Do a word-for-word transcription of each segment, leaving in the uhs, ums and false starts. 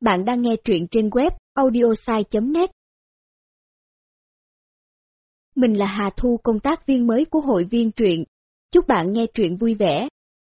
Bạn đang nghe truyện trên web audiosai chấm net. Mình là Hà Thu, công tác viên mới của hội viên truyện. Chúc bạn nghe truyện vui vẻ.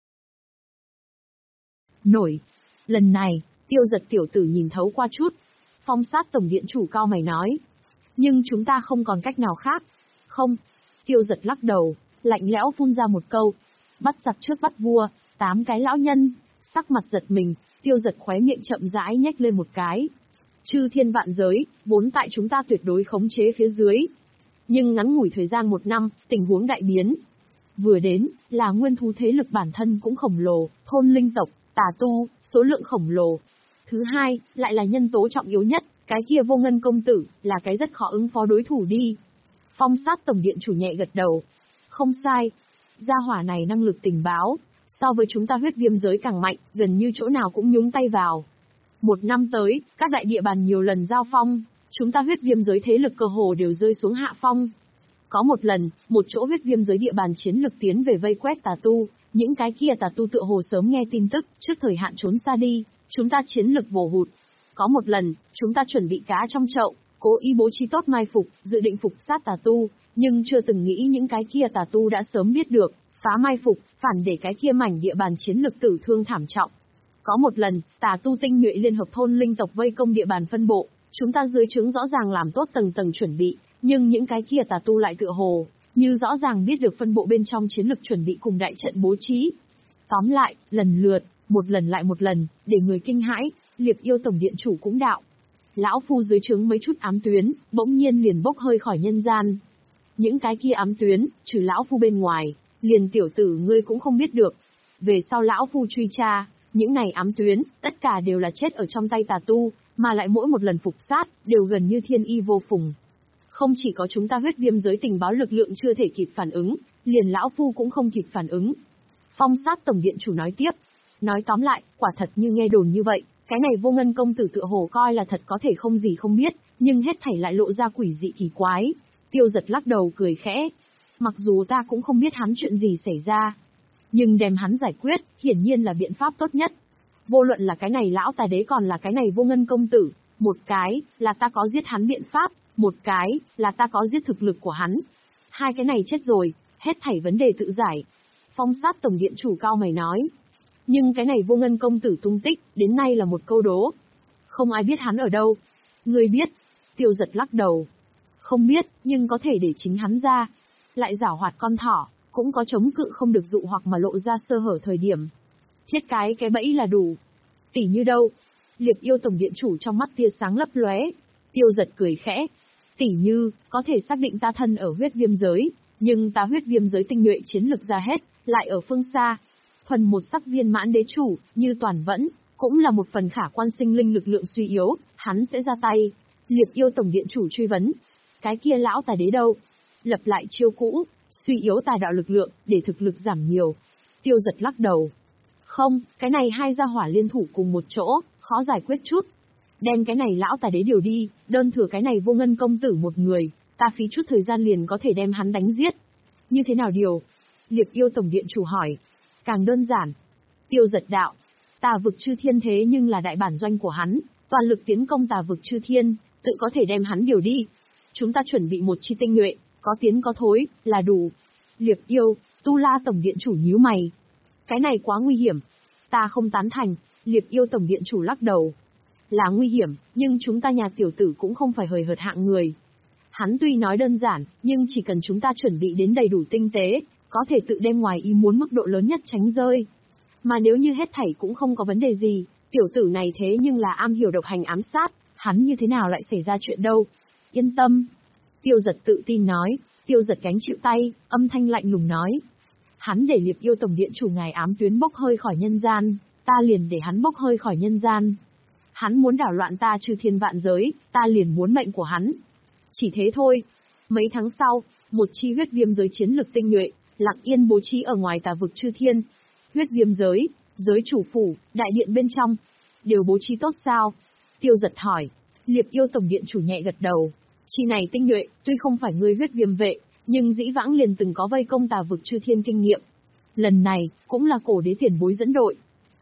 Nổi. Lần này, Tiêu Giật tiểu tử nhìn thấu qua chút. Phong sát tổng điện chủ cao mày nói. Nhưng chúng ta không còn cách nào khác. Không. Tiêu Giật lắc đầu, lạnh lẽo phun ra một câu. Bắt giặc trước bắt vua, tám cái lão nhân. Sắc mặt giật mình, Tiêu Giật khóe miệng chậm rãi nhếch lên một cái. Chư thiên vạn giới, vốn tại chúng ta tuyệt đối khống chế phía dưới. Nhưng ngắn ngủi thời gian một năm, tình huống đại biến. Vừa đến, là nguyên thú thế lực bản thân cũng khổng lồ, thôn linh tộc, tà tu, số lượng khổng lồ. Thứ hai, lại là nhân tố trọng yếu nhất, cái kia Vô Ngân công tử, là cái rất khó ứng phó đối thủ đi. Phong sát tổng điện chủ nhẹ gật đầu. Không sai. Gia hỏa này năng lực tình báo, so với chúng ta huyết viêm giới càng mạnh, gần như chỗ nào cũng nhúng tay vào. Một năm tới, các đại địa bàn nhiều lần giao phong, chúng ta huyết viêm giới thế lực cơ hồ đều rơi xuống hạ phong. Có một lần, một chỗ huyết viêm giới địa bàn chiến lực tiến về vây quét tà tu, những cái kia tà tu tựa hồ sớm nghe tin tức, trước thời hạn trốn xa đi, chúng ta chiến lực vồ hụt. Có một lần, chúng ta chuẩn bị cá trong chậu, cố ý bố trí tốt mai phục, dự định phục sát tà tu, nhưng chưa từng nghĩ những cái kia tà tu đã sớm biết được, phá mai phục, phản để cái kia mảnh địa bàn chiến lực tử thương thảm trọng. Có một lần, tà tu tinh nhuệ liên hợp thôn linh tộc vây công địa bàn phân bộ, chúng ta dưới trướng rõ ràng làm tốt tầng tầng chuẩn bị, nhưng những cái kia tà tu lại tựa hồ như rõ ràng biết được phân bộ bên trong chiến lực chuẩn bị cùng đại trận bố trí. Tóm lại, lần lượt, một lần lại một lần, để người kinh hãi, Liệp Yêu tổng điện chủ cũng đạo. Lão phu dưới trướng mấy chút ám tuyến, bỗng nhiên liền bốc hơi khỏi nhân gian. Những cái kia ám tuyến, trừ lão phu bên ngoài, liền tiểu tử ngươi cũng không biết được. Về sau lão phu truy tra, những này ám tuyến, tất cả đều là chết ở trong tay tà tu, mà lại mỗi một lần phục sát, đều gần như thiên y vô phùng. Không chỉ có chúng ta huyết viêm giới tình báo lực lượng chưa thể kịp phản ứng, liền lão phu cũng không kịp phản ứng. Phong sát tổng điện chủ nói tiếp. Nói tóm lại, quả thật như nghe đồn như vậy, cái này Vô Ngân công tử tựa hồ coi là thật có thể không gì không biết, nhưng hết thảy lại lộ ra quỷ dị kỳ quái. Tiêu Giật lắc đầu cười khẽ. Mặc dù ta cũng không biết hắn chuyện gì xảy ra, nhưng đem hắn giải quyết, hiển nhiên là biện pháp tốt nhất. Vô luận là cái này lão tà đế còn là cái này Vô Ngân công tử, một cái, là ta có giết hắn biện pháp, một cái, là ta có giết thực lực của hắn. Hai cái này chết rồi, hết thảy vấn đề tự giải. Phong sát tổng điện chủ cao mày nói. Nhưng cái này Vô Ngân công tử tung tích, đến nay là một câu đố. Không ai biết hắn ở đâu. Ngươi biết. Tiêu Giật lắc đầu. Không biết, nhưng có thể để chính hắn ra. Lại giảo hoạt con thỏ, cũng có chống cự không được dụ hoặc mà lộ ra sơ hở thời điểm. Thiết cái cái bẫy là đủ. Tỉ như đâu? Liệp Yêu tổng điện chủ trong mắt tia sáng lấp lóe. Tiêu Giật cười khẽ. Tỉ như, có thể xác định ta thân ở huyết viêm giới, nhưng ta huyết viêm giới tinh nhuệ chiến lực ra hết, lại ở phương xa. Thuần một sắc viên mãn đế chủ, như toàn vẫn, cũng là một phần khả quan sinh linh lực lượng suy yếu, hắn sẽ ra tay. Liệp Yêu tổng điện chủ truy vấn. Cái kia lão tà đế đâu? Lập lại chiêu cũ, suy yếu tà đạo lực lượng, để thực lực giảm nhiều. Tiêu Giật lắc đầu. Không, cái này hai gia hỏa liên thủ cùng một chỗ, khó giải quyết chút. Đem cái này lão tà đế điều đi, đơn thừa cái này Vô Ngân công tử một người, ta phí chút thời gian liền có thể đem hắn đánh giết. Như thế nào điều? Liệp Yêu tổng điện chủ hỏi. Càng đơn giản. Tiêu Giật đạo. Tà vực chư thiên thế nhưng là đại bản doanh của hắn, toàn lực tiến công tà vực chư thiên, tự có thể đem hắn điều đi. Chúng ta chuẩn bị một chi tinh nhuệ, có tiến có thối, là đủ. Liệp Yêu, Tu La tổng điện chủ nhíu mày. Cái này quá nguy hiểm. Ta không tán thành. Liệp Yêu tổng điện chủ lắc đầu. Là nguy hiểm, nhưng chúng ta nhà tiểu tử cũng không phải hời hợt hạng người. Hắn tuy nói đơn giản, nhưng chỉ cần chúng ta chuẩn bị đến đầy đủ tinh tế, có thể tự đem ngoài ý muốn mức độ lớn nhất tránh rơi. Mà nếu như hết thảy cũng không có vấn đề gì, tiểu tử này thế nhưng là am hiểu độc hành ám sát, hắn như thế nào lại xảy ra chuyện đâu? Yên tâm. Tiêu Giật tự tin nói. Tiêu Giật gánh chịu tay, âm thanh lạnh lùng nói. Hắn để Liệp Yêu tổng điện chủ ngài ám tuyến bốc hơi khỏi nhân gian, ta liền để hắn bốc hơi khỏi nhân gian. Hắn muốn đảo loạn ta chư thiên vạn giới, ta liền muốn mệnh của hắn. Chỉ thế thôi. Mấy tháng sau, một chi huyết viêm giới chiến lực tinh nhuệ, lặng yên bố trí ở ngoài tà vực chư thiên. Huyết viêm giới, giới chủ phủ, đại điện bên trong, đều bố trí tốt sao? Tiêu Giật hỏi. Liệp Yêu tổng điện chủ nhẹ gật đầu. Chi này tinh nhuệ, tuy không phải ngươi huyết viêm vệ, nhưng dĩ vãng liền từng có vây công tà vực chư thiên kinh nghiệm. Lần này, cũng là cổ đế tiền bối dẫn đội.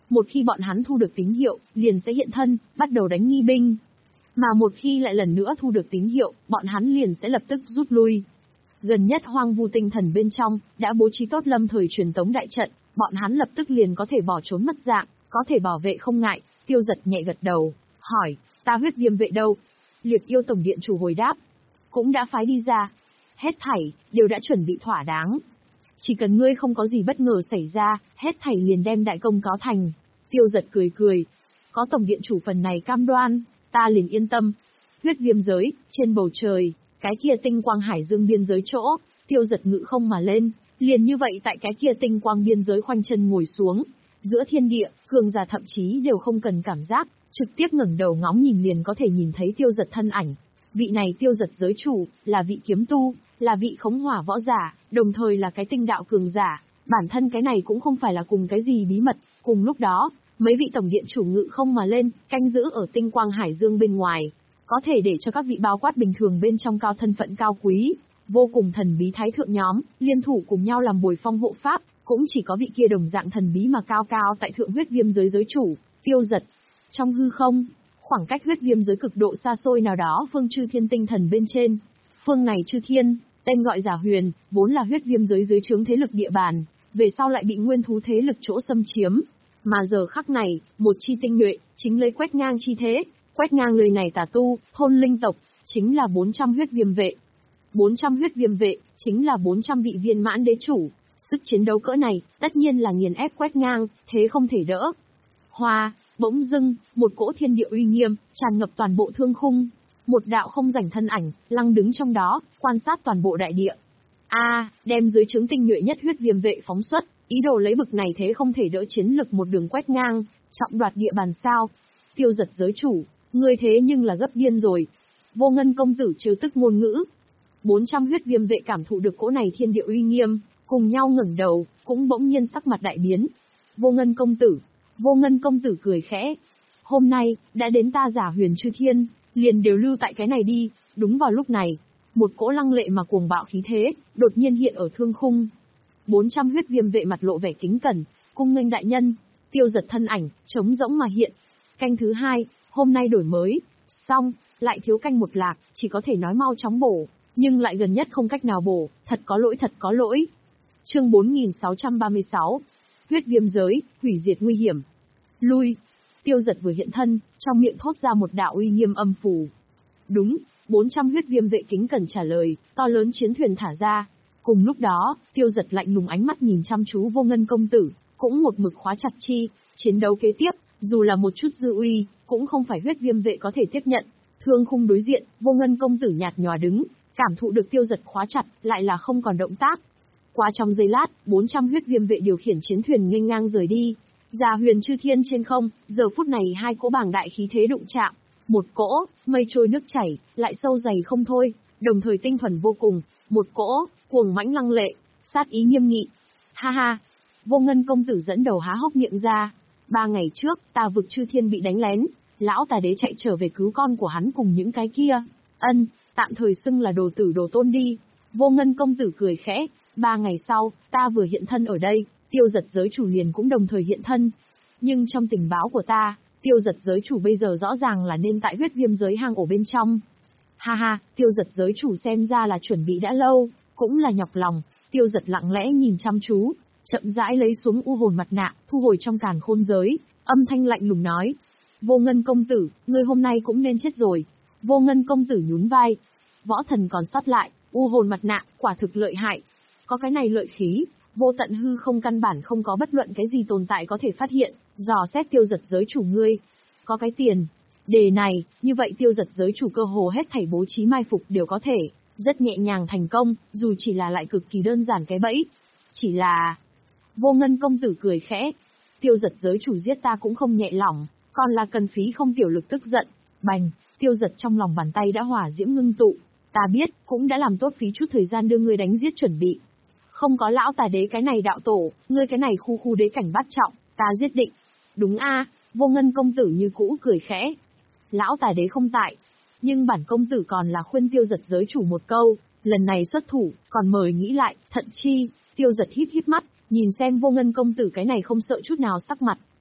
Một khi bọn hắn thu được tín hiệu, liền sẽ hiện thân, bắt đầu đánh nghi binh. Mà một khi lại lần nữa thu được tín hiệu, bọn hắn liền sẽ lập tức rút lui. Gần nhất Hoang Vu Tinh Thần bên trong, đã bố trí tốt lâm thời truyền tống đại trận, bọn hắn lập tức liền có thể bỏ trốn mất dạng, có thể bảo vệ không ngại. Tiêu Giật nhẹ gật đầu, hỏi, ta huyết viêm vệ đâu? Liệt Yêu Tổng Điện Chủ hồi đáp, cũng đã phái đi ra. Hết thảy, đều đã chuẩn bị thỏa đáng. Chỉ cần ngươi không có gì bất ngờ xảy ra, hết thảy liền đem đại công cáo thành. Tiêu Giật cười cười, có Tổng Điện Chủ phần này cam đoan, ta liền yên tâm. Huyết viêm giới, trên bầu trời, cái kia tinh quang hải dương biên giới chỗ, Tiêu Giật ngự không mà lên, liền như vậy tại cái kia tinh quang biên giới khoanh chân ngồi xuống. Giữa thiên địa, cường giả thậm chí đều không cần cảm giác, trực tiếp ngẩng đầu ngóng nhìn liền có thể nhìn thấy Tiêu Giật thân ảnh. Vị này Tiêu Giật giới chủ, là vị kiếm tu, là vị khống hỏa võ giả, đồng thời là cái tinh đạo cường giả. Bản thân cái này cũng không phải là cùng cái gì bí mật. Cùng lúc đó, mấy vị tổng điện chủ ngự không mà lên, canh giữ ở tinh quang hải dương bên ngoài, có thể để cho các vị bao quát bình thường bên trong cao thân phận cao quý, vô cùng thần bí thái thượng nhóm, liên thủ cùng nhau làm bồi phong hộ pháp, cũng chỉ có vị kia đồng dạng thần bí mà cao cao tại thượng huyết viêm giới giới chủ, Tiêu Giật. Trong hư không, khoảng cách huyết viêm giới cực độ xa xôi nào đó phương chư thiên tinh thần bên trên. Phương này chư thiên, tên gọi Giả Huyền, vốn là huyết viêm giới dưới trướng thế lực địa bàn, về sau lại bị nguyên thú thế lực chỗ xâm chiếm. Mà giờ khắc này, một chi tinh nhuệ, chính lấy quét ngang chi thế, quét ngang người này tà tu, thôn linh tộc, chính là bốn trăm huyết viêm vệ. bốn trăm huyết viêm vệ, chính là bốn trăm vị viên mãn đế chủ. Sức chiến đấu cỡ này, tất nhiên là nghiền ép quét ngang, thế không thể đỡ. Hoa, bỗng dưng, một cỗ thiên địa uy nghiêm, tràn ngập toàn bộ thương khung. Một đạo không rảnh thân ảnh, lăng đứng trong đó, quan sát toàn bộ đại địa. A, đem dưới trướng tinh nhuệ nhất huyết viêm vệ phóng xuất, ý đồ lấy bực này thế không thể đỡ chiến lực một đường quét ngang, trọng đoạt địa bàn sao. Tiêu Giật giới chủ, ngươi thế nhưng là gấp điên rồi. Vô Ngân công tử trêu tức ngôn ngữ. bốn trăm huyết viêm vệ cảm thụ được cỗ này thiên địa uy nghiêm, cùng nhau ngẩng đầu, cũng bỗng nhiên sắc mặt đại biến. Vô Ngân công tử, Vô Ngân công tử cười khẽ. Hôm nay, đã đến ta Giả Huyền chư thiên, liền đều lưu tại cái này đi. Đúng vào lúc này, một cỗ lăng lệ mà cuồng bạo khí thế, đột nhiên hiện ở thương khung. bốn trăm huyết viêm vệ mặt lộ vẻ kính cẩn, cung nghênh đại nhân. Tiêu Giật thân ảnh, trống rỗng mà hiện. Canh thứ hai, hôm nay đổi mới, xong, lại thiếu canh một lạc, chỉ có thể nói mau chóng bổ, nhưng lại gần nhất không cách nào bổ, thật có lỗi thật có lỗi. Chương bốn nghìn sáu trăm ba mươi sáu, huyết viêm giới, hủy diệt nguy hiểm. Lui. Tiêu Giật vừa hiện thân, trong miệng thốt ra một đạo uy nghiêm âm phù. Đúng, bốn trăm huyết viêm vệ kính cẩn trả lời, to lớn chiến thuyền thả ra. Cùng lúc đó, Tiêu Giật lạnh lùng ánh mắt nhìn chăm chú Vô Ngân công tử, cũng một mực khóa chặt chi, chiến đấu kế tiếp, dù là một chút dư uy, cũng không phải huyết viêm vệ có thể tiếp nhận. Thương khung đối diện, Vô Ngân công tử nhạt nhòa đứng, cảm thụ được Tiêu Giật khóa chặt, lại là không còn động tác. Qua trong giây lát, bốn trăm huyết viêm vệ điều khiển chiến thuyền nghênh ngang rời đi. Giả Huyền chư thiên trên không, giờ phút này hai cỗ bảng đại khí thế đụng chạm. Một cỗ, mây trôi nước chảy, lại sâu dày không thôi, đồng thời tinh thuần vô cùng. Một cỗ, cuồng mãnh lăng lệ, sát ý nghiêm nghị. Ha ha, Vô Ngân công tử dẫn đầu há hốc miệng ra. Ba ngày trước, tà vực chư thiên bị đánh lén, lão tà đế chạy trở về cứu con của hắn cùng những cái kia. Ân, tạm thời xưng là đồ tử đồ tôn đi. Vô Ngân công tử cười khẽ. Ba ngày sau, ta vừa hiện thân ở đây, Tiêu Giật giới chủ liền cũng đồng thời hiện thân. Nhưng trong tình báo của ta, Tiêu Giật giới chủ bây giờ rõ ràng là nên tại huyết viêm giới hang ổ bên trong. Ha ha, Tiêu Giật giới chủ xem ra là chuẩn bị đã lâu, cũng là nhọc lòng. Tiêu Giật lặng lẽ nhìn chăm chú, chậm rãi lấy xuống u hồn mặt nạ, thu hồi trong càn khôn giới, âm thanh lạnh lùng nói. Vô Ngân công tử, ngươi hôm nay cũng nên chết rồi. Vô Ngân công tử nhún vai. Võ thần còn sót lại, u hồn mặt nạ, quả thực lợi hại. Có cái này lợi khí, vô tận hư không căn bản không có bất luận cái gì tồn tại có thể phát hiện, dò xét Tiêu Giật giới chủ ngươi. Có cái tiền. Đề này, như vậy Tiêu Giật giới chủ cơ hồ hết thảy bố trí mai phục đều có thể, rất nhẹ nhàng thành công, dù chỉ là lại cực kỳ đơn giản cái bẫy. Chỉ là... Vô Ngân công tử cười khẽ. Tiêu Giật giới chủ giết ta cũng không nhẹ lòng, còn là cần phí không tiểu lực tức giận. Bành, Tiêu Giật trong lòng bàn tay đã hỏa diễm ngưng tụ. Ta biết, cũng đã làm tốt phí chút thời gian đưa ngươi đánh giết chuẩn bị. Không có lão tà đế cái này đạo tổ, ngươi cái này khu khu đế cảnh bát trọng, ta giết định. Đúng a, Vô Ngân công tử như cũ cười khẽ. Lão tà đế không tại, nhưng bản công tử còn là khuyên Tiêu Giật giới chủ một câu, lần này xuất thủ, còn mời nghĩ lại, thận chi. Tiêu Giật híp híp mắt, nhìn xem Vô Ngân công tử cái này không sợ chút nào sắc mặt,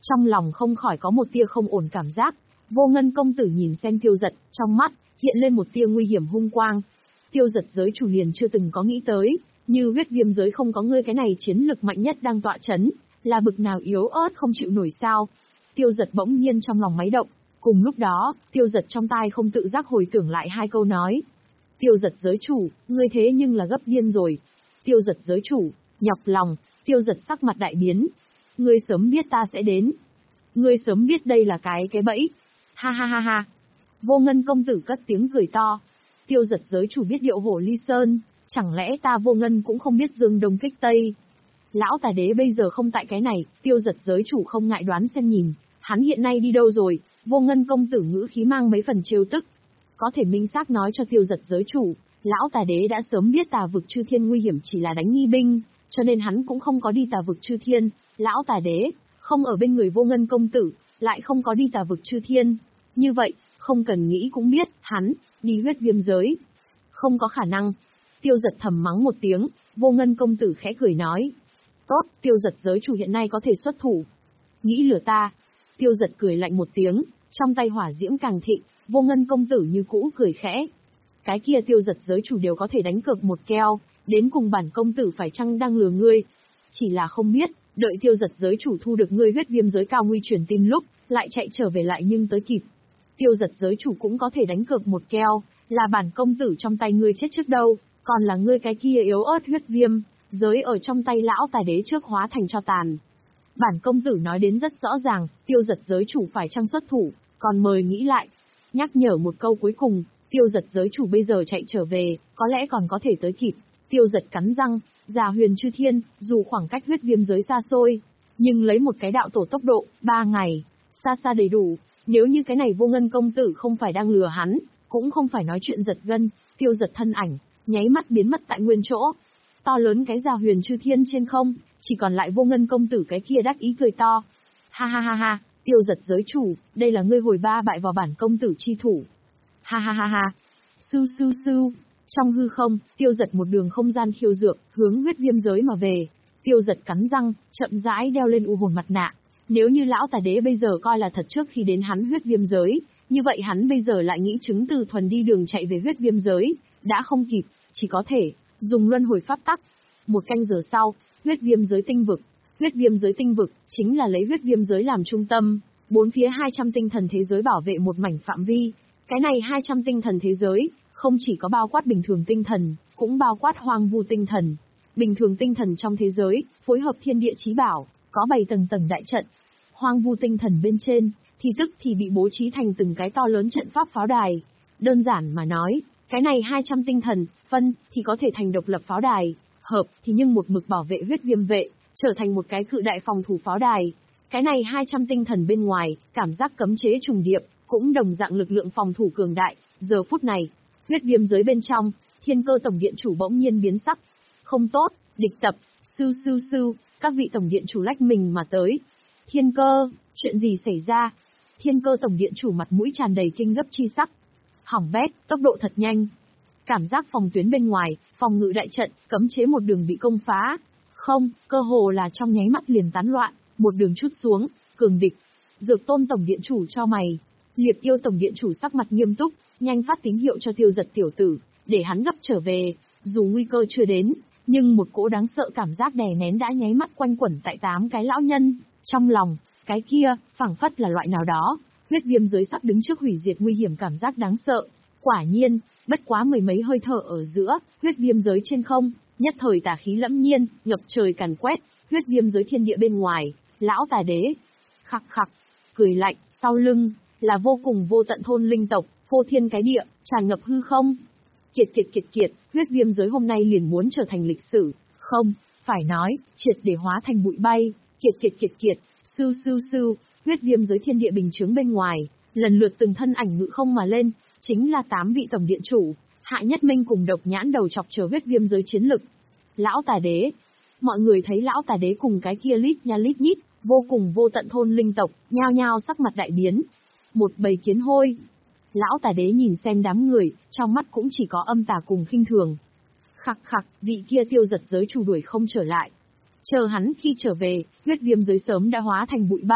trong lòng không khỏi có một tia không ổn cảm giác. Vô Ngân công tử nhìn xem Tiêu Dật, trong mắt hiện lên một tia nguy hiểm hung quang. Tiêu Dật giới chủ liền chưa từng có nghĩ tới, như huyết viêm giới không có ngươi cái này chiến lực mạnh nhất đang tọa chấn, là bực nào yếu ớt không chịu nổi sao. Tiêu Dật bỗng nhiên trong lòng máy động, cùng lúc đó, Tiêu Dật trong tai không tự giác hồi tưởng lại hai câu nói. Tiêu Dật giới chủ, ngươi thế nhưng là gấp điên rồi. Tiêu Dật giới chủ, nhọc lòng. Tiêu Dật sắc mặt đại biến. Ngươi sớm biết ta sẽ đến. Ngươi sớm biết đây là cái cái bẫy. Ha ha ha ha. Vô Ngân công tử cất tiếng cười to. Tiêu Dật giới chủ biết điệu hổ ly sơn, chẳng lẽ ta Vô Ngân cũng không biết dương đông kích tây. Lão tài đế bây giờ không tại cái này, Tiêu Dật giới chủ không ngại đoán xem nhìn, hắn hiện nay đi đâu rồi. Vô Ngân công tử ngữ khí mang mấy phần trêu tức. Có thể minh xác nói cho Tiêu Dật giới chủ, lão tài đế đã sớm biết tà vực chư thiên nguy hiểm chỉ là đánh nghi binh, cho nên hắn cũng không có đi tà vực chư thiên. Lão tài đế không ở bên người Vô Ngân công tử, lại không có đi tà vực chư thiên. Như vậy, không cần nghĩ cũng biết, hắn đi huyết viêm giới. Không có khả năng. Tiêu Dật thầm mắng một tiếng, Vô Ngân công tử khẽ cười nói. Tốt, Tiêu Dật giới chủ hiện nay có thể xuất thủ. Nghĩ lừa ta. Tiêu Dật cười lạnh một tiếng, trong tay hỏa diễm càng thịnh, Vô Ngân công tử như cũ cười khẽ. Cái kia Tiêu Dật giới chủ đều có thể đánh cược một keo, đến cùng bản công tử phải chăng đang lừa ngươi. Chỉ là không biết, đợi Tiêu Dật giới chủ thu được ngươi huyết viêm giới cao nguy truyền tin lúc, lại chạy trở về lại nhưng tới kịp. Tiêu Dật giới chủ cũng có thể đánh cược một keo, là bản công tử trong tay ngươi chết trước đâu, còn là ngươi cái kia yếu ớt huyết viêm giới ở trong tay lão tài đế trước hóa thành cho tàn. Bản công tử nói đến rất rõ ràng, Tiêu Dật giới chủ phải chăng xuất thủ, còn mời nghĩ lại. Nhắc nhở một câu cuối cùng, Tiêu Dật giới chủ bây giờ chạy trở về, có lẽ còn có thể tới kịp. Tiêu Dật cắn răng, già huyền chư thiên, dù khoảng cách huyết viêm giới xa xôi, nhưng lấy một cái đạo tổ tốc độ, ba ngày, xa xa đầy đủ. Nếu như cái này Vô Ngân công tử không phải đang lừa hắn, cũng không phải nói chuyện giật gân. Tiêu Dật thân ảnh, nháy mắt biến mất tại nguyên chỗ. To lớn cái già huyền chư thiên trên không, chỉ còn lại Vô Ngân công tử cái kia đắc ý cười to. Ha ha ha ha, Tiêu Dật giới chủ, đây là ngươi hồi ba bại vào bản công tử chi thủ. Ha ha ha ha. Su su su. Trong hư không, Tiêu Dật một đường không gian khiêu dược, hướng huyết viêm giới mà về. Tiêu Dật cắn răng, chậm rãi đeo lên u hồn mặt nạ. Nếu như lão tài đế bây giờ coi là thật trước khi đến hắn huyết viêm giới, như vậy hắn bây giờ lại nghĩ chứng từ thuần đi đường chạy về huyết viêm giới, đã không kịp, chỉ có thể dùng luân hồi pháp tắc. Một canh giờ sau, huyết viêm giới tinh vực. Huyết viêm giới tinh vực chính là lấy huyết viêm giới làm trung tâm, bốn phía hai trăm tinh thần thế giới bảo vệ một mảnh phạm vi. Cái này hai trăm tinh thần thế giới, không chỉ có bao quát bình thường tinh thần, cũng bao quát hoang vu tinh thần. Bình thường tinh thần trong thế giới, phối hợp thiên địa chí bảo, có bảy tầng tầng đại trận. Hoang vu tinh thần bên trên, thì tức thì bị bố trí thành từng cái to lớn trận pháp pháo đài. Đơn giản mà nói, cái này hai trăm tinh thần, phân, thì có thể thành độc lập pháo đài, hợp, thì nhưng một mực bảo vệ huyết viêm vệ, trở thành một cái cự đại phòng thủ pháo đài. Cái này hai trăm tinh thần bên ngoài, cảm giác cấm chế trùng điệp, cũng đồng dạng lực lượng phòng thủ cường đại. Giờ phút này, huyết viêm giới bên trong, Thiên Cơ tổng điện chủ bỗng nhiên biến sắc. Không tốt, địch tập, sư sư sư, các vị tổng điện chủ lách mình mà tới. Thiên Cơ, chuyện gì xảy ra? Thiên Cơ tổng điện chủ mặt mũi tràn đầy kinh gấp chi sắc. Hỏng bét, tốc độ thật nhanh. Cảm giác phòng tuyến bên ngoài, phòng ngự đại trận, cấm chế một đường bị công phá. Không, cơ hồ là trong nháy mắt liền tán loạn, một đường chút xuống, cường địch. Dược Tôn tổng điện chủ cho mày. Liệt Yêu tổng điện chủ sắc mặt nghiêm túc, nhanh phát tín hiệu cho Tiêu Dật tiểu tử, để hắn gấp trở về. Dù nguy cơ chưa đến, nhưng một cỗ đáng sợ cảm giác đè nén đã nháy mắt quanh quẩn tại tám cái lão nhân trong lòng. Cái kia, phảng phất là loại nào đó, huyết viêm giới sắp đứng trước hủy diệt nguy hiểm cảm giác đáng sợ. Quả nhiên, bất quá mười mấy hơi thở ở giữa, huyết viêm giới trên không, nhất thời tà khí lẫm nhiên, ngập trời càn quét, huyết viêm giới thiên địa bên ngoài, lão tà đế. Khặc khặc, cười lạnh, sau lưng, là vô cùng vô tận thôn linh tộc, phô thiên cái địa, tràn ngập hư không. Kiệt kiệt kiệt kiệt, huyết viêm giới hôm nay liền muốn trở thành lịch sử, không, phải nói, triệt để hóa thành bụi bay, kiệt kiệt kiệt kiệt, sư sư sư, huyết viêm giới thiên địa bình chướng bên ngoài, lần lượt từng thân ảnh ngự không mà lên, chính là tám vị tổng điện chủ, Hạ Nhất Minh cùng Độc Nhãn đầu chọc chờ huyết viêm giới chiến lực. Lão tà đế, mọi người thấy lão tà đế cùng cái kia lít nha lít nhít, vô cùng vô tận thôn linh tộc, nhao nhao sắc mặt đại biến. Một bầy kiến hôi. Lão tà đế nhìn xem đám người, trong mắt cũng chỉ có âm tà cùng khinh thường. Khặc khặc, vị kia Tiêu Dật giới chủ đuổi không trở lại. Chờ hắn khi trở về, huyết viêm giới sớm đã hóa thành bụi bay,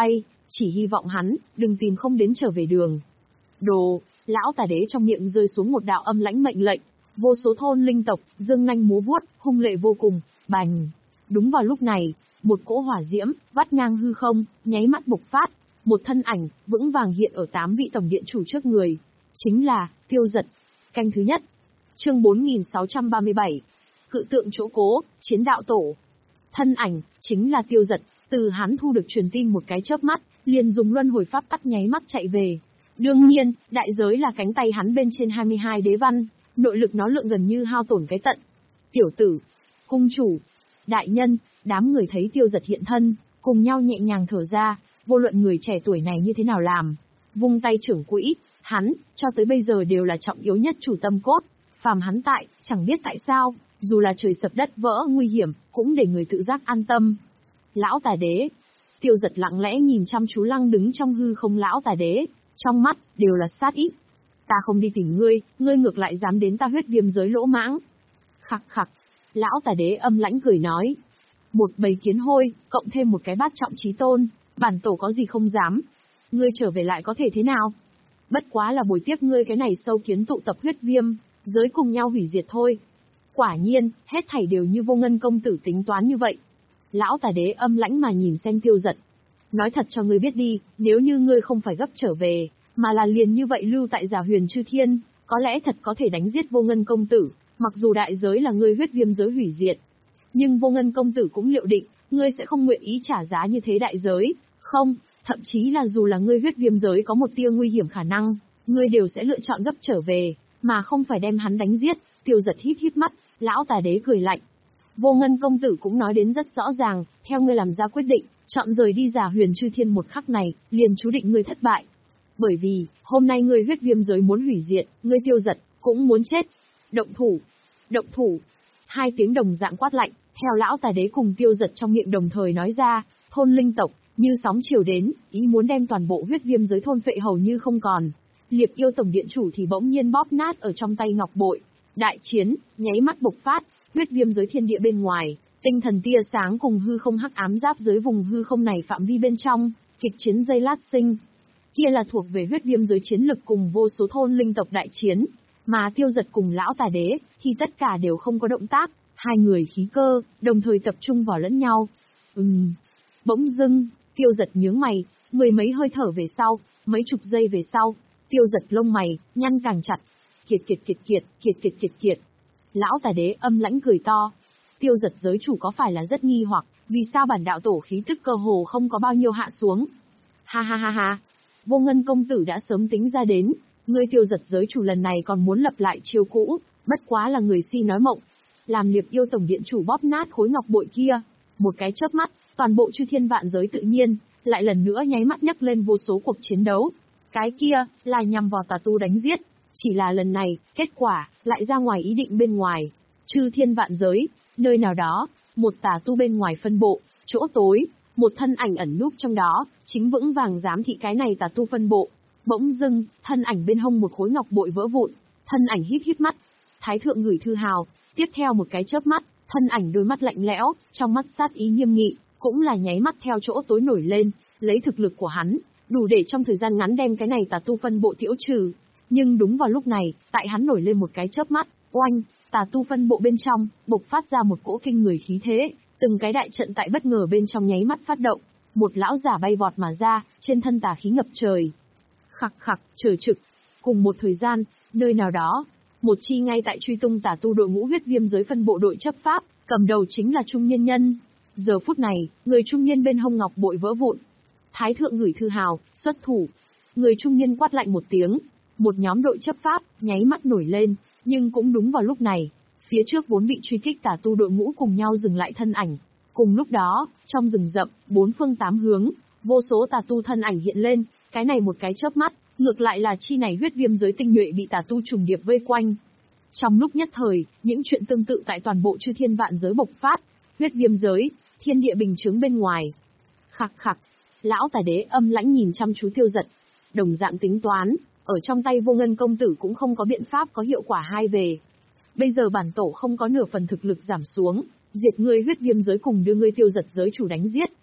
chỉ hy vọng hắn, đừng tìm không đến trở về đường. Đồ, lão tà đế trong miệng rơi xuống một đạo âm lãnh mệnh lệnh, vô số thôn linh tộc, dương nanh múa vuốt, hung lệ vô cùng, bành. Đúng vào lúc này, một cỗ hỏa diễm, vắt ngang hư không, nháy mắt bộc phát, một thân ảnh, vững vàng hiện ở tám vị tổng điện chủ trước người. Chính là, Tiêu Dật. Canh thứ nhất. Chương bốn nghìn sáu trăm ba mươi bảy. Cự tượng chỗ cố, chiến đạo tổ. Thân ảnh, chính là Tiêu Dật, từ hắn thu được truyền tin một cái chớp mắt, liền dùng luân hồi pháp tắc nháy mắt chạy về. Đương nhiên, đại giới là cánh tay hắn bên trên hai mươi hai đế văn, nội lực nó lượng gần như hao tổn cái tận. Tiểu tử, cung chủ, đại nhân, đám người thấy Tiêu Dật hiện thân, cùng nhau nhẹ nhàng thở ra, vô luận người trẻ tuổi này như thế nào làm. Vung tay trưởng quỹ, hắn, cho tới bây giờ đều là trọng yếu nhất chủ tâm cốt. Phàm hắn tại, chẳng biết tại sao, dù là trời sập đất vỡ nguy hiểm, cũng để người tự giác an tâm. Lão tà đế. Tiêu Dật lặng lẽ nhìn chăm chú lăng đứng trong hư không lão tà đế, trong mắt, đều là sát ý. Ta không đi tìm ngươi, ngươi ngược lại dám đến ta huyết viêm giới lỗ mãng. Khặc khặc. Lão tà đế âm lãnh cười nói. Một bầy kiến hôi, cộng thêm một cái bát trọng chí tôn, bản tổ có gì không dám. Ngươi trở về lại có thể thế nào? Bất quá là buổi tiếp ngươi cái này sâu kiến tụ tập huyết viêm, giới cùng nhau hủy diệt thôi. Quả nhiên, hết thảy đều như Vô Ngân công tử tính toán như vậy. Lão tà đế âm lãnh mà nhìn xem Tiêu Dật. Nói thật cho ngươi biết đi, nếu như ngươi không phải gấp trở về, mà là liền như vậy lưu tại Già Huyền Chư Thiên, có lẽ thật có thể đánh giết Vô Ngân công tử, mặc dù đại giới là ngươi huyết viêm giới hủy diệt. Nhưng Vô Ngân công tử cũng liệu định, ngươi sẽ không nguyện ý trả giá như thế đại giới, không, thậm chí là dù là ngươi huyết viêm giới có một tia nguy hiểm khả năng, ngươi đều sẽ lựa chọn gấp trở về, mà không phải đem hắn đánh giết. Tiêu Dật híp híp mắt, lão tà đế cười lạnh. Vô Ngân công tử cũng nói đến rất rõ ràng, theo ngươi làm ra quyết định, chọn rời đi Già Huyền Chư Thiên một khắc này, liền chú định ngươi thất bại. Bởi vì, hôm nay ngươi huyết viêm giới muốn hủy diệt, ngươi Tiêu Dật cũng muốn chết. Động thủ, động thủ. Hai tiếng đồng dạng quát lạnh, theo lão tà đế cùng Tiêu Dật trong miệng đồng thời nói ra, thôn linh tộc, như sóng chiều đến, ý muốn đem toàn bộ huyết viêm giới thôn phệ hầu như không còn. Liệp yêu tổng điện chủ thì bỗng nhiên bóp nát ở trong tay ngọc bội. Đại chiến, nháy mắt bộc phát, huyết viêm giới thiên địa bên ngoài, tinh thần tia sáng cùng hư không hắc ám giáp dưới vùng hư không này phạm vi bên trong, kịch chiến giây lát sinh. Kia là thuộc về huyết viêm giới chiến lực cùng vô số thôn linh tộc đại chiến, mà Tiêu Dật cùng lão tà đế, thì tất cả đều không có động tác, hai người khí cơ, đồng thời tập trung vào lẫn nhau. Ừm. Bỗng dưng, Tiêu Dật nhướng mày, mười mấy hơi thở về sau, mấy chục giây về sau, Tiêu Dật lông mày, nhăn càng chặt. Kiệt kiệt kiệt kiệt, kiệt kiệt kiệt kiệt. Lão tà đế âm lãnh cười to. Tiêu Dật giới chủ có phải là rất nghi hoặc, vì sao bản đạo tổ khí tức cơ hồ không có bao nhiêu hạ xuống? Ha ha ha ha. Vô Ngân công tử đã sớm tính ra đến, ngươi Tiêu Dật giới chủ lần này còn muốn lập lại chiêu cũ, bất quá là người si nói mộng. Làm Liệp yêu tổng điện chủ bóp nát khối ngọc bội kia, một cái chớp mắt, toàn bộ chư thiên vạn giới tự nhiên, lại lần nữa nháy mắt nhấc lên vô số cuộc chiến đấu. Cái kia, là nhằm vào tà tu đánh giết. Chỉ là lần này, kết quả, lại ra ngoài ý định bên ngoài. Chư thiên vạn giới, nơi nào đó, một tà tu bên ngoài phân bộ, chỗ tối, một thân ảnh ẩn núp trong đó, chính vững vàng giám thị cái này tà tu phân bộ. Bỗng dưng, thân ảnh bên hông một khối ngọc bội vỡ vụn, thân ảnh híp híp mắt. Thái thượng gửi thư hào, tiếp theo một cái chớp mắt, thân ảnh đôi mắt lạnh lẽo, trong mắt sát ý nghiêm nghị, cũng là nháy mắt theo chỗ tối nổi lên, lấy thực lực của hắn, đủ để trong thời gian ngắn đem cái này tà tu phân bộ tiễu trừ. Nhưng đúng vào lúc này, tại hắn nổi lên một cái chớp mắt, oanh, tà tu phân bộ bên trong, bộc phát ra một cỗ kinh người khí thế, từng cái đại trận tại bất ngờ bên trong nháy mắt phát động, một lão giả bay vọt mà ra, trên thân tà khí ngập trời. Khặc khặc, trời trực. Cùng một thời gian, nơi nào đó, một chi ngay tại truy tung tà tu đội ngũ huyết viêm giới phân bộ đội chấp pháp, cầm đầu chính là trung niên nhân. Giờ phút này, người trung niên bên hông ngọc bội vỡ vụn. Thái thượng gửi thư hào, xuất thủ. Người trung niên quát lạnh một tiếng. Một nhóm đội chấp pháp, nháy mắt nổi lên, nhưng cũng đúng vào lúc này, phía trước vốn bị truy kích tà tu đội ngũ cùng nhau dừng lại thân ảnh. Cùng lúc đó, trong rừng rậm, bốn phương tám hướng, vô số tà tu thân ảnh hiện lên, cái này một cái chớp mắt, ngược lại là chi này huyết viêm giới tinh nhuệ bị tà tu trùng điệp vây quanh. Trong lúc nhất thời, những chuyện tương tự tại toàn bộ chư thiên vạn giới bộc phát, huyết viêm giới, thiên địa bình chứng bên ngoài. Khặc khặc, lão tà đế âm lãnh nhìn chăm chú Tiêu Dật, đồng dạng tính toán. Ở trong tay Vô Ngân công tử cũng không có biện pháp có hiệu quả hai về. Bây giờ bản tổ không có nửa phần thực lực giảm xuống, diệt ngươi huyết viêm giới cùng đưa ngươi Tiêu Dật giới chủ đánh giết,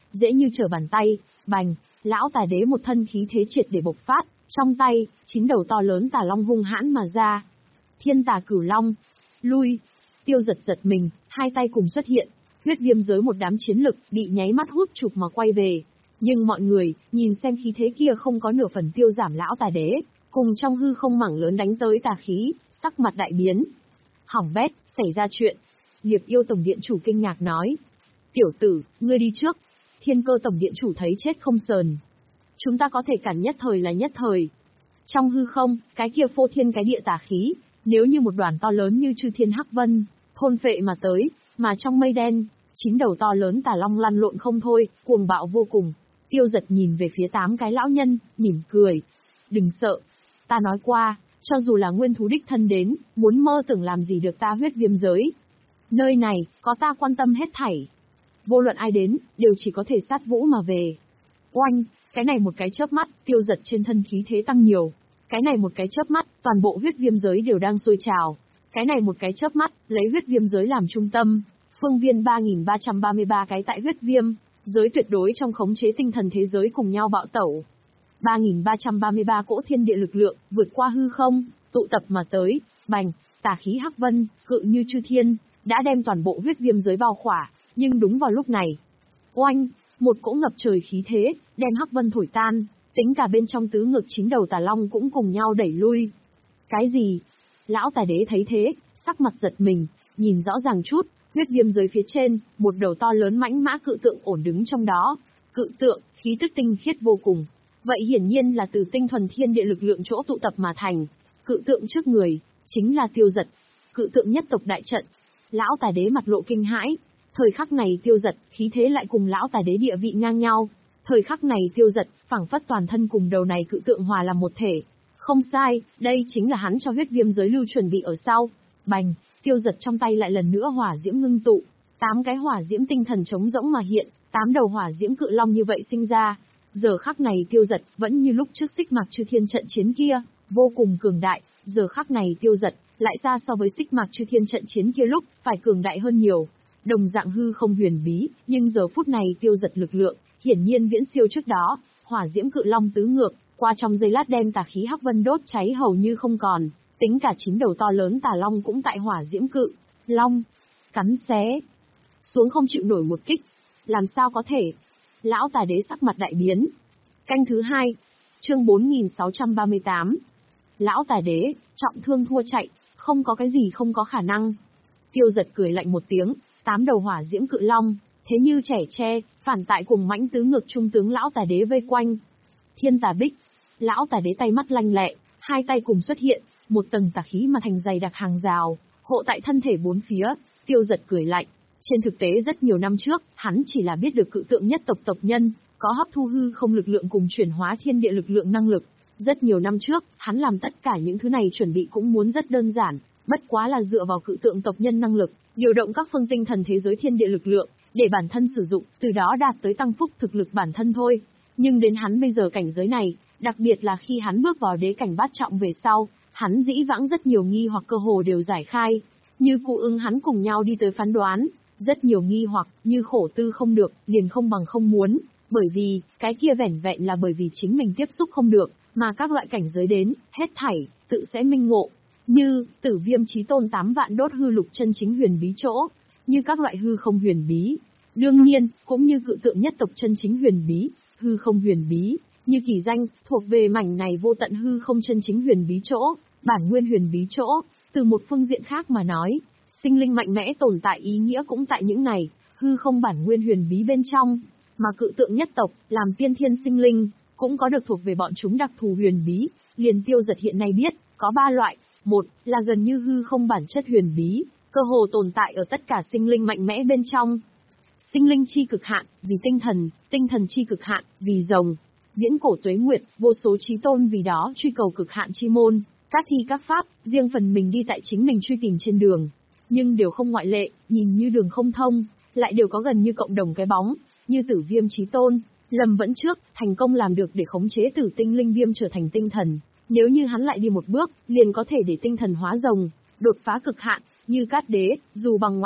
dễ như trở bàn tay, bành, lão tà đế một thân khí thế triệt để bộc phát, trong tay, chín đầu to lớn tà long hung hãn mà ra. Thiên tà cửu long, lui, Tiêu Giật giật mình, hai tay cùng xuất hiện, huyết viêm giới một đám chiến lực bị nháy mắt hút chụp mà quay về. Nhưng mọi người, nhìn xem khí thế kia không có nửa phần tiêu giảm lão tà đế, cùng trong hư không mảng lớn đánh tới tà khí, sắc mặt đại biến. Hỏng bét, xảy ra chuyện. Liệp Yêu Tổng Điện Chủ kinh ngạc nói. Tiểu tử, ngươi đi trước. Thiên Cơ Tổng Điện Chủ thấy chết không sờn. Chúng ta có thể cản nhất thời là nhất thời. Trong hư không, cái kia phô thiên cái địa tà khí, nếu như một đoàn to lớn như chư thiên hắc vân, thôn phệ mà tới, mà trong mây đen, chín đầu to lớn tà long lăn lộn không thôi, cuồng bạo vô cùng. Tiêu Giật nhìn về phía tám cái lão nhân, mỉm cười. Đừng sợ. Ta nói qua, cho dù là nguyên thú đích thân đến, muốn mơ tưởng làm gì được ta huyết viêm giới. Nơi này, có ta quan tâm hết thảy. Vô luận ai đến, đều chỉ có thể sát vũ mà về. Oanh, cái này một cái chớp mắt, Tiêu Giật trên thân khí thế tăng nhiều. Cái này một cái chớp mắt, toàn bộ huyết viêm giới đều đang sôi trào. Cái này một cái chớp mắt, lấy huyết viêm giới làm trung tâm. Phương viên ba nghìn ba trăm ba mươi ba cái tại huyết viêm, giới tuyệt đối trong khống chế tinh thần thế giới cùng nhau bạo tẩu. ba nghìn ba trăm ba mươi ba cỗ thiên địa lực lượng, vượt qua hư không, tụ tập mà tới, bành, tà khí hắc vân, cự như chư thiên, đã đem toàn bộ huyết viêm giới bao khỏa, nhưng đúng vào lúc này. Oanh, một cỗ ngập trời khí thế, đem hắc vân thổi tan, tính cả bên trong tứ ngực chín đầu tà long cũng cùng nhau đẩy lui. Cái gì? Lão tà đế thấy thế, sắc mặt giật mình, nhìn rõ ràng chút, huyết viêm giới phía trên, một đầu to lớn mãnh mã cự tượng ổn đứng trong đó. Cự tượng, khí tức tinh khiết vô cùng. Vậy hiển nhiên là từ tinh thuần thiên địa lực lượng chỗ tụ tập mà thành. Cự tượng trước người, chính là Tiêu Giật. Cự tượng nhất tộc đại trận. Lão tà đế mặt lộ kinh hãi. Thời khắc này Tiêu Giật, khí thế lại cùng lão tà đế địa vị ngang nhau. Thời khắc này Tiêu Giật, phảng phất toàn thân cùng đầu này cự tượng hòa làm một thể. Không sai, đây chính là hắn cho huyết viêm giới lưu chuẩn bị ở sau. Bành, Tiêu Giật trong tay lại lần nữa hỏa diễm ngưng tụ. Tám cái hỏa diễm tinh thần trống rỗng mà hiện, tám đầu hỏa diễm cự long như vậy sinh ra. Giờ khắc này Tiêu Giật vẫn như lúc trước Xích Mạc Chư Thiên trận chiến kia, vô cùng cường đại. Giờ khắc này Tiêu Giật lại xa so với Xích Mạc Chư Thiên trận chiến kia lúc phải cường đại hơn nhiều. Đồng dạng hư không huyền bí, nhưng giờ phút này Tiêu Giật lực lượng hiển nhiên viễn siêu trước đó. Hỏa diễm cự long tứ ngược, qua trong giây lát đem tà khí hắc vân đốt cháy hầu như không còn. Tính cả chín đầu to lớn tà long cũng tại hỏa diễm cự long cắn xé xuống không chịu nổi một kích. Làm sao có thể? Lão tà đế sắc mặt đại biến. Canh thứ hai, chương bốn nghìn sáu trăm ba mươi tám. Lão tà đế, trọng thương thua chạy, không có cái gì không có khả năng. Tiêu Giật cười lạnh một tiếng, tám đầu hỏa diễm cự long, thế như trẻ tre, phản tại cùng mãnh tứ ngược trung tướng lão tà đế vây quanh. Thiên tà bích, lão tà đế tay mắt lanh lẹ, hai tay cùng xuất hiện, một tầng tà khí mà thành dày đặc hàng rào, hộ tại thân thể bốn phía. Tiêu Giật cười lạnh. Trên thực tế rất nhiều năm trước, hắn chỉ là biết được cự tượng nhất tộc tộc nhân, có hấp thu hư không lực lượng cùng chuyển hóa thiên địa lực lượng năng lực. Rất nhiều năm trước, hắn làm tất cả những thứ này chuẩn bị cũng muốn rất đơn giản, bất quá là dựa vào cự tượng tộc nhân năng lực, điều động các phương tinh thần thế giới thiên địa lực lượng, để bản thân sử dụng, từ đó đạt tới tăng phúc thực lực bản thân thôi. Nhưng đến hắn bây giờ cảnh giới này, đặc biệt là khi hắn bước vào đế cảnh bát trọng về sau, hắn dĩ vãng rất nhiều nghi hoặc cơ hồ đều giải khai. Như cụ ưng hắn cùng nhau đi tới phán đoán, rất nhiều nghi hoặc, như khổ tư không được, liền không bằng không muốn, bởi vì, cái kia vẻn vẹn là bởi vì chính mình tiếp xúc không được, mà các loại cảnh giới đến, hết thảy, tự sẽ minh ngộ. Như, tử viêm chí tôn tám vạn đốt hư lục chân chính huyền bí chỗ, như các loại hư không huyền bí. Đương nhiên, cũng như cự tượng nhất tộc chân chính huyền bí, hư không huyền bí, như kỳ danh, thuộc về mảnh này vô tận hư không chân chính huyền bí chỗ, bản nguyên huyền bí chỗ. Từ một phương diện khác mà nói, sinh linh mạnh mẽ tồn tại ý nghĩa cũng tại những này, hư không bản nguyên huyền bí bên trong, mà cự tượng nhất tộc, làm tiên thiên sinh linh, cũng có được thuộc về bọn chúng đặc thù huyền bí, liền Tiêu Giật hiện nay biết, có ba loại, một là gần như hư không bản chất huyền bí, cơ hồ tồn tại ở tất cả sinh linh mạnh mẽ bên trong. Sinh linh chi cực hạn, vì tinh thần, tinh thần chi cực hạn, vì rồng. Viễn cổ tuế nguyệt, vô số chí tôn vì đó truy cầu cực hạn chi môn, các thi các pháp, riêng phần mình đi tại chính mình truy tìm trên đường. Nhưng đều không ngoại lệ, nhìn như đường không thông, lại đều có gần như cộng đồng cái bóng, như tử viêm chí tôn, lầm vẫn trước, thành công làm được để khống chế tử tinh linh viêm trở thành tinh thần. Nếu như hắn lại đi một bước, liền có thể để tinh thần hóa rồng, đột phá cực hạn, như cát đế, dù bằng ngoại vật,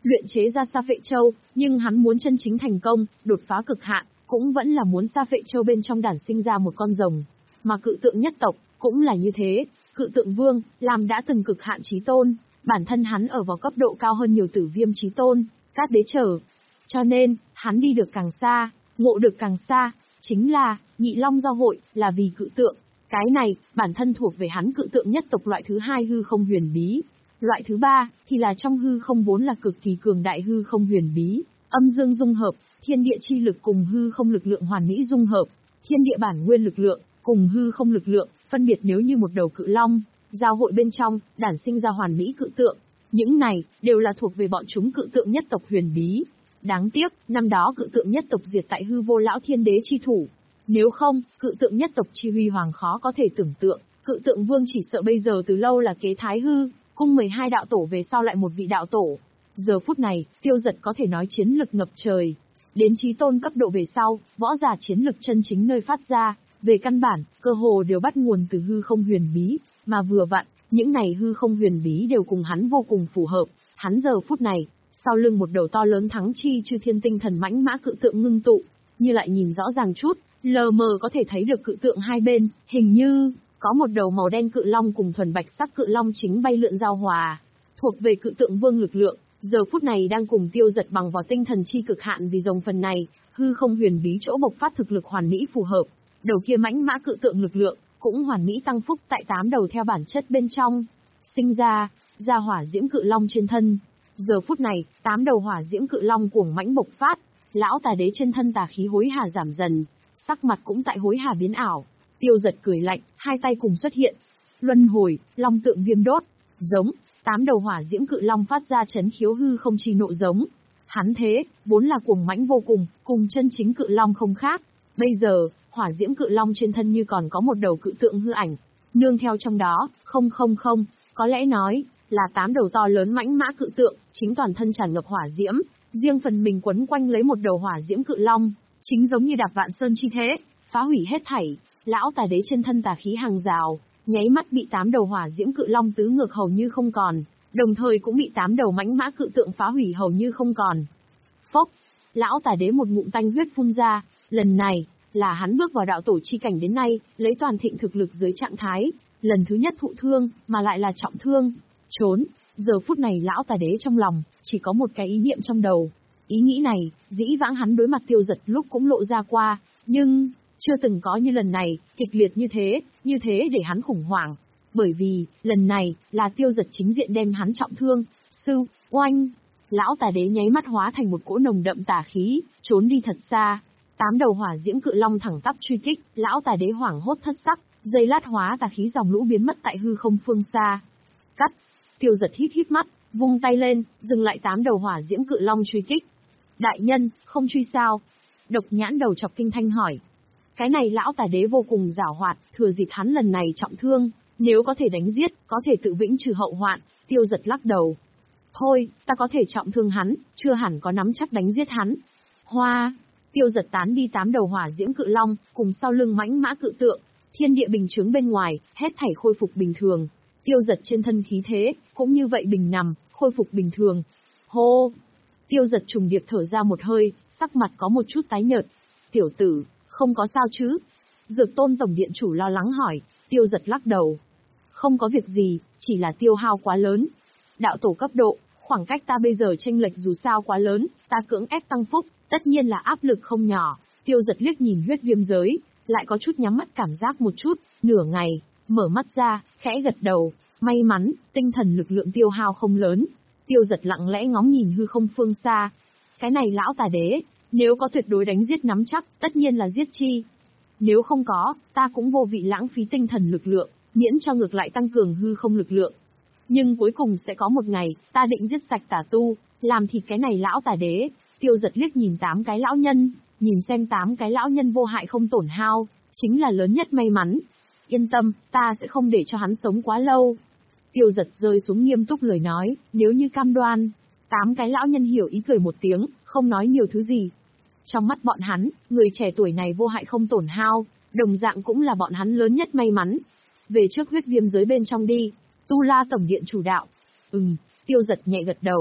luyện chế ra Sa Phệ Châu, nhưng hắn muốn chân chính thành công, đột phá cực hạn, cũng vẫn là muốn Sa Phệ Châu bên trong đản sinh ra một con rồng. Mà cự tượng nhất tộc, cũng là như thế, cự tượng vương, làm đã từng cực hạn chí tôn, bản thân hắn ở vào cấp độ cao hơn nhiều Tử Viêm chí tôn, Cát Đế trở. Cho nên, hắn đi được càng xa, ngộ được càng xa, chính là, Nhị Long giao hội, là vì cự tượng. Cái này, bản thân thuộc về hắn cự tượng nhất tộc loại thứ hai hư không huyền bí. Loại thứ ba, thì là trong hư không vốn là cực kỳ cường đại hư không huyền bí, âm dương dung hợp, thiên địa chi lực cùng hư không lực lượng hoàn mỹ dung hợp, thiên địa bản nguyên lực lượng, cùng hư không lực lượng, phân biệt nếu như một đầu cự long, giao hội bên trong, đản sinh ra hoàn mỹ cự tượng. Những này, đều là thuộc về bọn chúng cự tượng nhất tộc huyền bí. Đáng tiếc, năm đó cự tượng nhất tộc diệt tại hư vô lão thiên đế chi thủ. Nếu không, cự tượng nhất tộc chi huy hoàng khó có thể tưởng tượng, cự tượng vương chỉ sợ bây giờ từ lâu là kế thái hư, cung mười hai đạo tổ về sau lại một vị đạo tổ. Giờ phút này, Tiêu Dật có thể nói chiến lực ngập trời. Đến chí tôn cấp độ về sau, võ giả chiến lực chân chính nơi phát ra, về căn bản, cơ hồ đều bắt nguồn từ hư không huyền bí, mà vừa vặn, những này hư không huyền bí đều cùng hắn vô cùng phù hợp. Hắn giờ phút này, sau lưng một đầu to lớn thắng chi chư thiên tinh thần mãnh mã cự tượng ngưng tụ, như lại nhìn rõ ràng chút, lờ mờ có thể thấy được cự tượng hai bên, hình như có một đầu màu đen cự long cùng thuần bạch sắc cự long chính bay lượn giao hòa, thuộc về cự tượng vương lực lượng, giờ phút này đang cùng Tiêu Dật bằng vào tinh thần chi cực hạn vì rồng phần này, hư không huyền bí chỗ bộc phát thực lực hoàn mỹ phù hợp, đầu kia mãnh mã cự tượng lực lượng cũng hoàn mỹ tăng phúc tại tám đầu theo bản chất bên trong, sinh ra ra hỏa diễm cự long trên thân. Giờ phút này, tám đầu hỏa diễm cự long cuồng mãnh bộc phát, lão tà đế trên thân tà khí hối hà giảm dần, sắc mặt cũng tại hối hà biến ảo. Tiêu Dật cười lạnh, hai tay cùng xuất hiện. Luân hồi, long tượng viêm đốt, giống, tám đầu hỏa diễm cự long phát ra chấn khiếu hư không chi nộ giống. Hắn thế, vốn là cuồng mãnh vô cùng, cùng chân chính cự long không khác. Bây giờ, hỏa diễm cự long trên thân như còn có một đầu cự tượng hư ảnh, nương theo trong đó, không không không, có lẽ nói, là tám đầu to lớn mãnh mã cự tượng, chính toàn thân tràn ngập hỏa diễm, riêng phần mình quấn quanh lấy một đầu hỏa diễm cự long, chính giống như đạp vạn sơn chi thế, phá hủy hết thảy. Lão tà đế trên thân tà khí hàng rào, nháy mắt bị tám đầu hỏa diễm cự long tứ ngược hầu như không còn, đồng thời cũng bị tám đầu mãnh mã cự tượng phá hủy hầu như không còn. Phốc, lão tà đế một ngụm tanh huyết phun ra, lần này là hắn bước vào đạo tổ chi cảnh đến nay, lấy toàn thịnh thực lực dưới trạng thái, lần thứ nhất thụ thương, mà lại là trọng thương, trốn. Giờ phút này lão tà đế trong lòng chỉ có một cái ý niệm trong đầu. Ý nghĩ này, dĩ vãng hắn đối mặt Tiêu Dật lúc cũng lộ ra qua, nhưng chưa từng có như lần này, kịch liệt như thế, như thế để hắn khủng hoảng. Bởi vì, lần này, là Tiêu Dật chính diện đem hắn trọng thương. Sư, oanh! Lão tà đế nháy mắt hóa thành một cỗ nồng đậm tà khí, trốn đi thật xa. Tám đầu hỏa diễm cự long thẳng tắp truy kích, lão tà đế hoảng hốt thất sắc, dây lát hóa tà khí dòng lũ biến mất tại hư không phương xa. Cắt! Tiêu Dật hít hít mắt, vung tay lên, dừng lại tám đầu hỏa diễm cự long truy kích. Đại nhân, không truy sao? Độc nhãn đầu chọc kinh thanh hỏi. Cái này lão tà đế vô cùng giảo hoạt, thừa dịp hắn lần này trọng thương, nếu có thể đánh giết, có thể tự vĩnh trừ hậu hoạn. Tiêu Dật lắc đầu. Thôi, ta có thể trọng thương hắn, chưa hẳn có nắm chắc đánh giết hắn. Hoa! Tiêu Dật tán đi tám đầu hỏa diễm cự long, cùng sau lưng mãnh mã cự tượng, thiên địa bình chứng bên ngoài, hết thảy khôi phục bình thường. Tiêu Dật trên thân khí thế, cũng như vậy bình nằm, khôi phục bình thường. Hô! Tiêu Dật trùng điệp thở ra một hơi, sắc mặt có một chút tái nhợt. Tiểu tử, không có sao chứ? Dược Tôn tổng điện chủ lo lắng hỏi. Tiêu Dật lắc đầu. Không có việc gì, chỉ là tiêu hao quá lớn. Đạo tổ cấp độ, khoảng cách ta bây giờ chênh lệch dù sao quá lớn, ta cưỡng ép tăng phúc, tất nhiên là áp lực không nhỏ. Tiêu Dật liếc nhìn huyết viêm giới, lại có chút nhắm mắt cảm giác một chút, nửa ngày, mở mắt ra, khẽ gật đầu. May mắn, tinh thần lực lượng tiêu hao không lớn. Tiêu Dật lặng lẽ ngóng nhìn hư không phương xa. Cái này lão tà đế, nếu có tuyệt đối đánh giết nắm chắc, tất nhiên là giết chi. Nếu không có, ta cũng vô vị lãng phí tinh thần lực lượng, miễn cho ngược lại tăng cường hư không lực lượng. Nhưng cuối cùng sẽ có một ngày, ta định giết sạch tà tu, làm thịt cái này lão tà đế. Tiêu Dật liếc nhìn tám cái lão nhân, nhìn xem tám cái lão nhân vô hại không tổn hao, chính là lớn nhất may mắn. Yên tâm, ta sẽ không để cho hắn sống quá lâu. Tiêu Dật rơi xuống nghiêm túc lời nói, nếu như cam đoan. Tám cái lão nhân hiểu ý cười một tiếng, không nói nhiều thứ gì. Trong mắt bọn hắn, người trẻ tuổi này vô hại không tổn hao, đồng dạng cũng là bọn hắn lớn nhất may mắn. Về trước huyết viêm giới bên trong đi, Tu La tổng điện chủ đạo. Ừm, Tiêu Dật nhẹ gật đầu.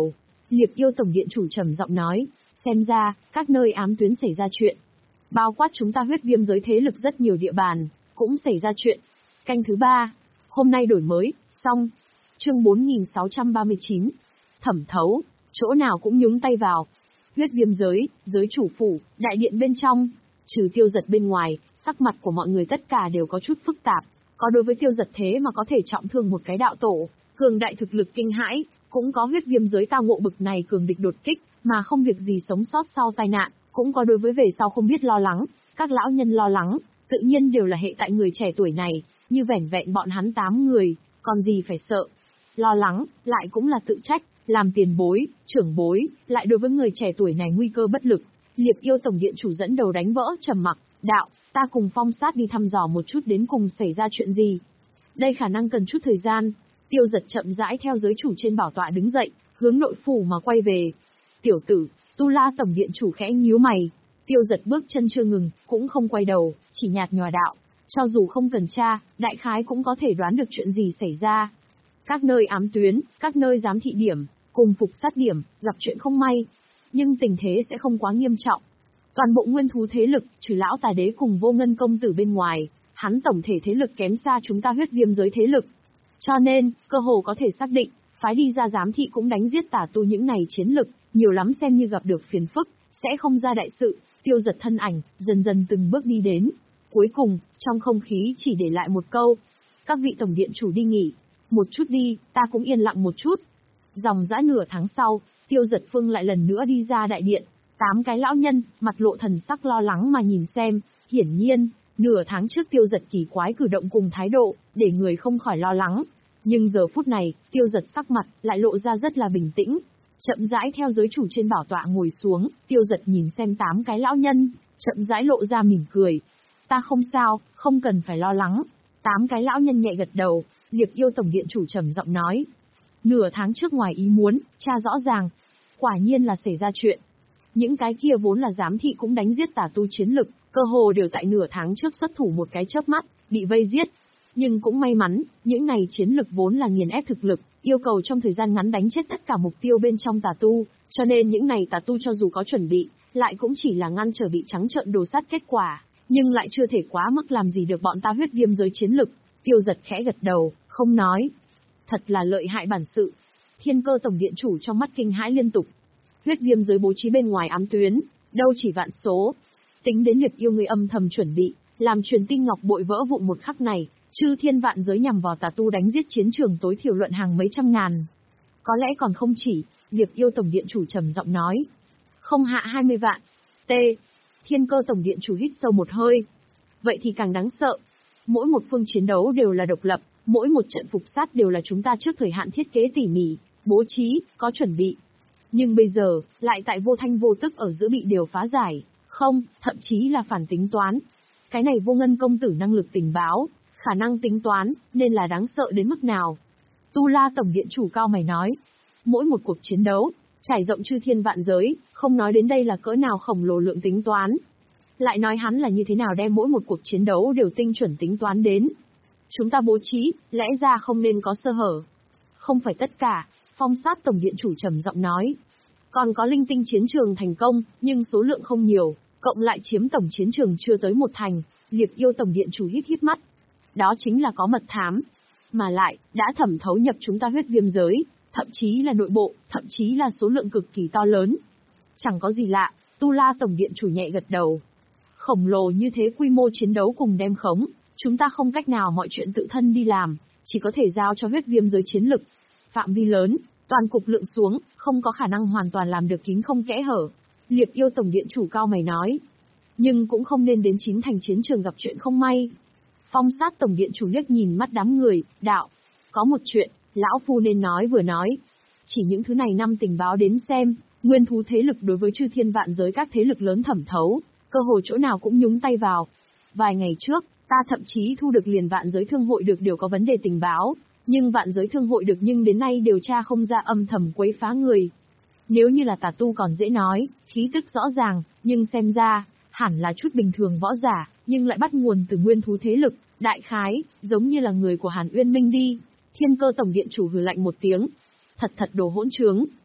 Liệp Yêu Tổng Điện Chủ trầm giọng nói, xem ra, các nơi ám tuyến xảy ra chuyện. Bao quát chúng ta huyết viêm giới thế lực rất nhiều địa bàn, cũng xảy ra chuyện. Canh thứ ba, hôm nay đổi mới, xong. Chương bốn nghìn sáu trăm ba mươi chín, thẩm thấu, chỗ nào cũng nhúng tay vào. Huyết viêm giới, giới chủ phủ, đại điện bên trong, trừ Tiêu Giật bên ngoài, sắc mặt của mọi người tất cả đều có chút phức tạp. Có đối với Tiêu Giật thế mà có thể trọng thương một cái đạo tổ, cường đại thực lực kinh hãi, cũng có huyết viêm giới tao ngộ bực này cường địch đột kích, mà không việc gì sống sót sau tai nạn, cũng có đối với về sau không biết lo lắng, các lão nhân lo lắng, tự nhiên đều là hệ tại người trẻ tuổi này, như vẻn vẹn bọn hắn tám người, còn gì phải sợ. Lo lắng, lại cũng là tự trách, làm tiền bối, trưởng bối, lại đối với người trẻ tuổi này nguy cơ bất lực. Liệp Yêu Tổng Điện Chủ dẫn đầu đánh vỡ trầm mặc, đạo, ta cùng Phong Sát đi thăm dò một chút đến cùng xảy ra chuyện gì. Đây khả năng cần chút thời gian. Tiêu Giật chậm rãi theo giới chủ trên bảo tọa đứng dậy, hướng nội phủ mà quay về. Tiểu tử, Tu La Tổng Điện Chủ khẽ nhíu mày. Tiêu Giật bước chân chưa ngừng, cũng không quay đầu, chỉ nhạt nhòa đạo. Cho dù không cần tra, đại khái cũng có thể đoán được chuyện gì xảy ra. Các nơi ám tuyến, các nơi giám thị điểm, cùng phục sát điểm, gặp chuyện không may. Nhưng tình thế sẽ không quá nghiêm trọng. Toàn bộ nguyên thú thế lực, trừ lão tà đế cùng vô ngân công tử bên ngoài, hắn tổng thể thế lực kém xa chúng ta huyết viêm giới thế lực. Cho nên, cơ hồ có thể xác định, phái đi ra giám thị cũng đánh giết tà tu những này chiến lực, nhiều lắm xem như gặp được phiền phức, sẽ không ra đại sự. Tiêu Giật thân ảnh, dần dần từng bước đi đến. Cuối cùng, trong không khí chỉ để lại một câu. Các vị tổng điện chủ đi nghỉ. Một chút đi, ta cũng yên lặng một chút. Dòng dã nửa tháng sau, Tiêu Giật Phương lại lần nữa đi ra đại điện. Tám cái lão nhân, mặt lộ thần sắc lo lắng mà nhìn xem. Hiển nhiên, nửa tháng trước Tiêu Giật kỳ quái cử động cùng thái độ, để người không khỏi lo lắng. Nhưng giờ phút này, Tiêu Giật sắc mặt, lại lộ ra rất là bình tĩnh. Chậm rãi theo giới chủ trên bảo tọa ngồi xuống, Tiêu Giật nhìn xem tám cái lão nhân, chậm rãi lộ ra mỉm cười. Ta không sao, không cần phải lo lắng. Tám cái lão nhân nhẹ gật đầu, Liệp Yêu Tổng Điện Chủ trầm giọng nói. Nửa tháng trước ngoài ý muốn, tra rõ ràng. Quả nhiên là xảy ra chuyện. Những cái kia vốn là giám thị cũng đánh giết tà tu chiến lực, cơ hồ đều tại nửa tháng trước xuất thủ một cái chớp mắt, bị vây giết. Nhưng cũng may mắn, những này chiến lực vốn là nghiền ép thực lực, yêu cầu trong thời gian ngắn đánh chết tất cả mục tiêu bên trong tà tu, cho nên những này tà tu cho dù có chuẩn bị, lại cũng chỉ là ngăn trở bị trắng trợn đồ sát kết quả, nhưng lại chưa thể quá mức làm gì được bọn ta huyết viêm giới chiến lực. Tiêu Giật khẽ gật đầu, không nói. Thật là lợi hại bản sự. Thiên Cơ Tổng Điện Chủ trong mắt kinh hãi liên tục. Huyết viêm giới bố trí bên ngoài ám tuyến, đâu chỉ vạn số. Tính đến Liệp Yêu người âm thầm chuẩn bị, làm truyền tin ngọc bội vỡ vụn một khắc này, chư thiên vạn giới nhằm vào tà tu đánh giết chiến trường tối thiểu luận hàng mấy trăm ngàn. Có lẽ còn không chỉ, Liệp Yêu Tổng Điện Chủ trầm giọng nói. Không hạ hai mươi vạn. T. Thiên Cơ Tổng Điện Chủ hít sâu một hơi. Vậy thì càng đáng sợ. Mỗi một phương chiến đấu đều là độc lập, mỗi một trận phục sát đều là chúng ta trước thời hạn thiết kế tỉ mỉ, bố trí, có chuẩn bị. Nhưng bây giờ, lại tại vô thanh vô tức ở giữa bị đều phá giải, không, thậm chí là phản tính toán. Cái này vô ngân công tử năng lực tình báo, khả năng tính toán, nên là đáng sợ đến mức nào. Tu La Tổng Điện Chủ cao mày nói, mỗi một cuộc chiến đấu, trải rộng chư thiên vạn giới, không nói đến đây là cỡ nào khổng lồ lượng tính toán. Lại nói hắn là như thế nào đem mỗi một cuộc chiến đấu đều tinh chuẩn tính toán đến. Chúng ta bố trí, lẽ ra không nên có sơ hở. Không phải tất cả, Phong Sát Tổng Điện Chủ trầm giọng nói. Còn có linh tinh chiến trường thành công, nhưng số lượng không nhiều, cộng lại chiếm tổng chiến trường chưa tới một thành. Liệp Yêu Tổng Điện Chủ hít hít mắt. Đó chính là có mật thám. Mà lại, đã thẩm thấu nhập chúng ta huyết viêm giới, thậm chí là nội bộ, thậm chí là số lượng cực kỳ to lớn. Chẳng có gì lạ, Tu La Tổng Điện Chủ nhẹ gật đầu. Khổng lồ như thế quy mô chiến đấu cùng đem khống, chúng ta không cách nào mọi chuyện tự thân đi làm, chỉ có thể giao cho huyết viêm giới chiến lực. Phạm vi lớn, toàn cục lượng xuống, không có khả năng hoàn toàn làm được kín không kẽ hở. Liệp Yêu Tổng Điện Chủ cao mày nói. Nhưng cũng không nên đến chín thành chiến trường gặp chuyện không may. Phong Sát Tổng Điện Chủ liếc nhìn mắt đám người, đạo. Có một chuyện, lão phu nên nói vừa nói. Chỉ những thứ này năm tình báo đến xem, nguyên thú thế lực đối với chư thiên vạn giới các thế lực lớn thẩm thấu, cơ hội chỗ nào cũng nhúng tay vào. Vài ngày trước, ta thậm chí thu được liền vạn giới thương hội được đều có vấn đề tình báo, nhưng vạn giới thương hội được nhưng đến nay điều tra không ra âm thầm quấy phá người. Nếu như là tà tu còn dễ nói, khí tức rõ ràng, nhưng xem ra, hẳn là chút bình thường võ giả, nhưng lại bắt nguồn từ nguyên thú thế lực, đại khái, giống như là người của Hàn Uyên Minh đi. Thiên Cơ Tổng Điện Chủ hừ lạnh một tiếng. Thật thật đồ hỗn trướng.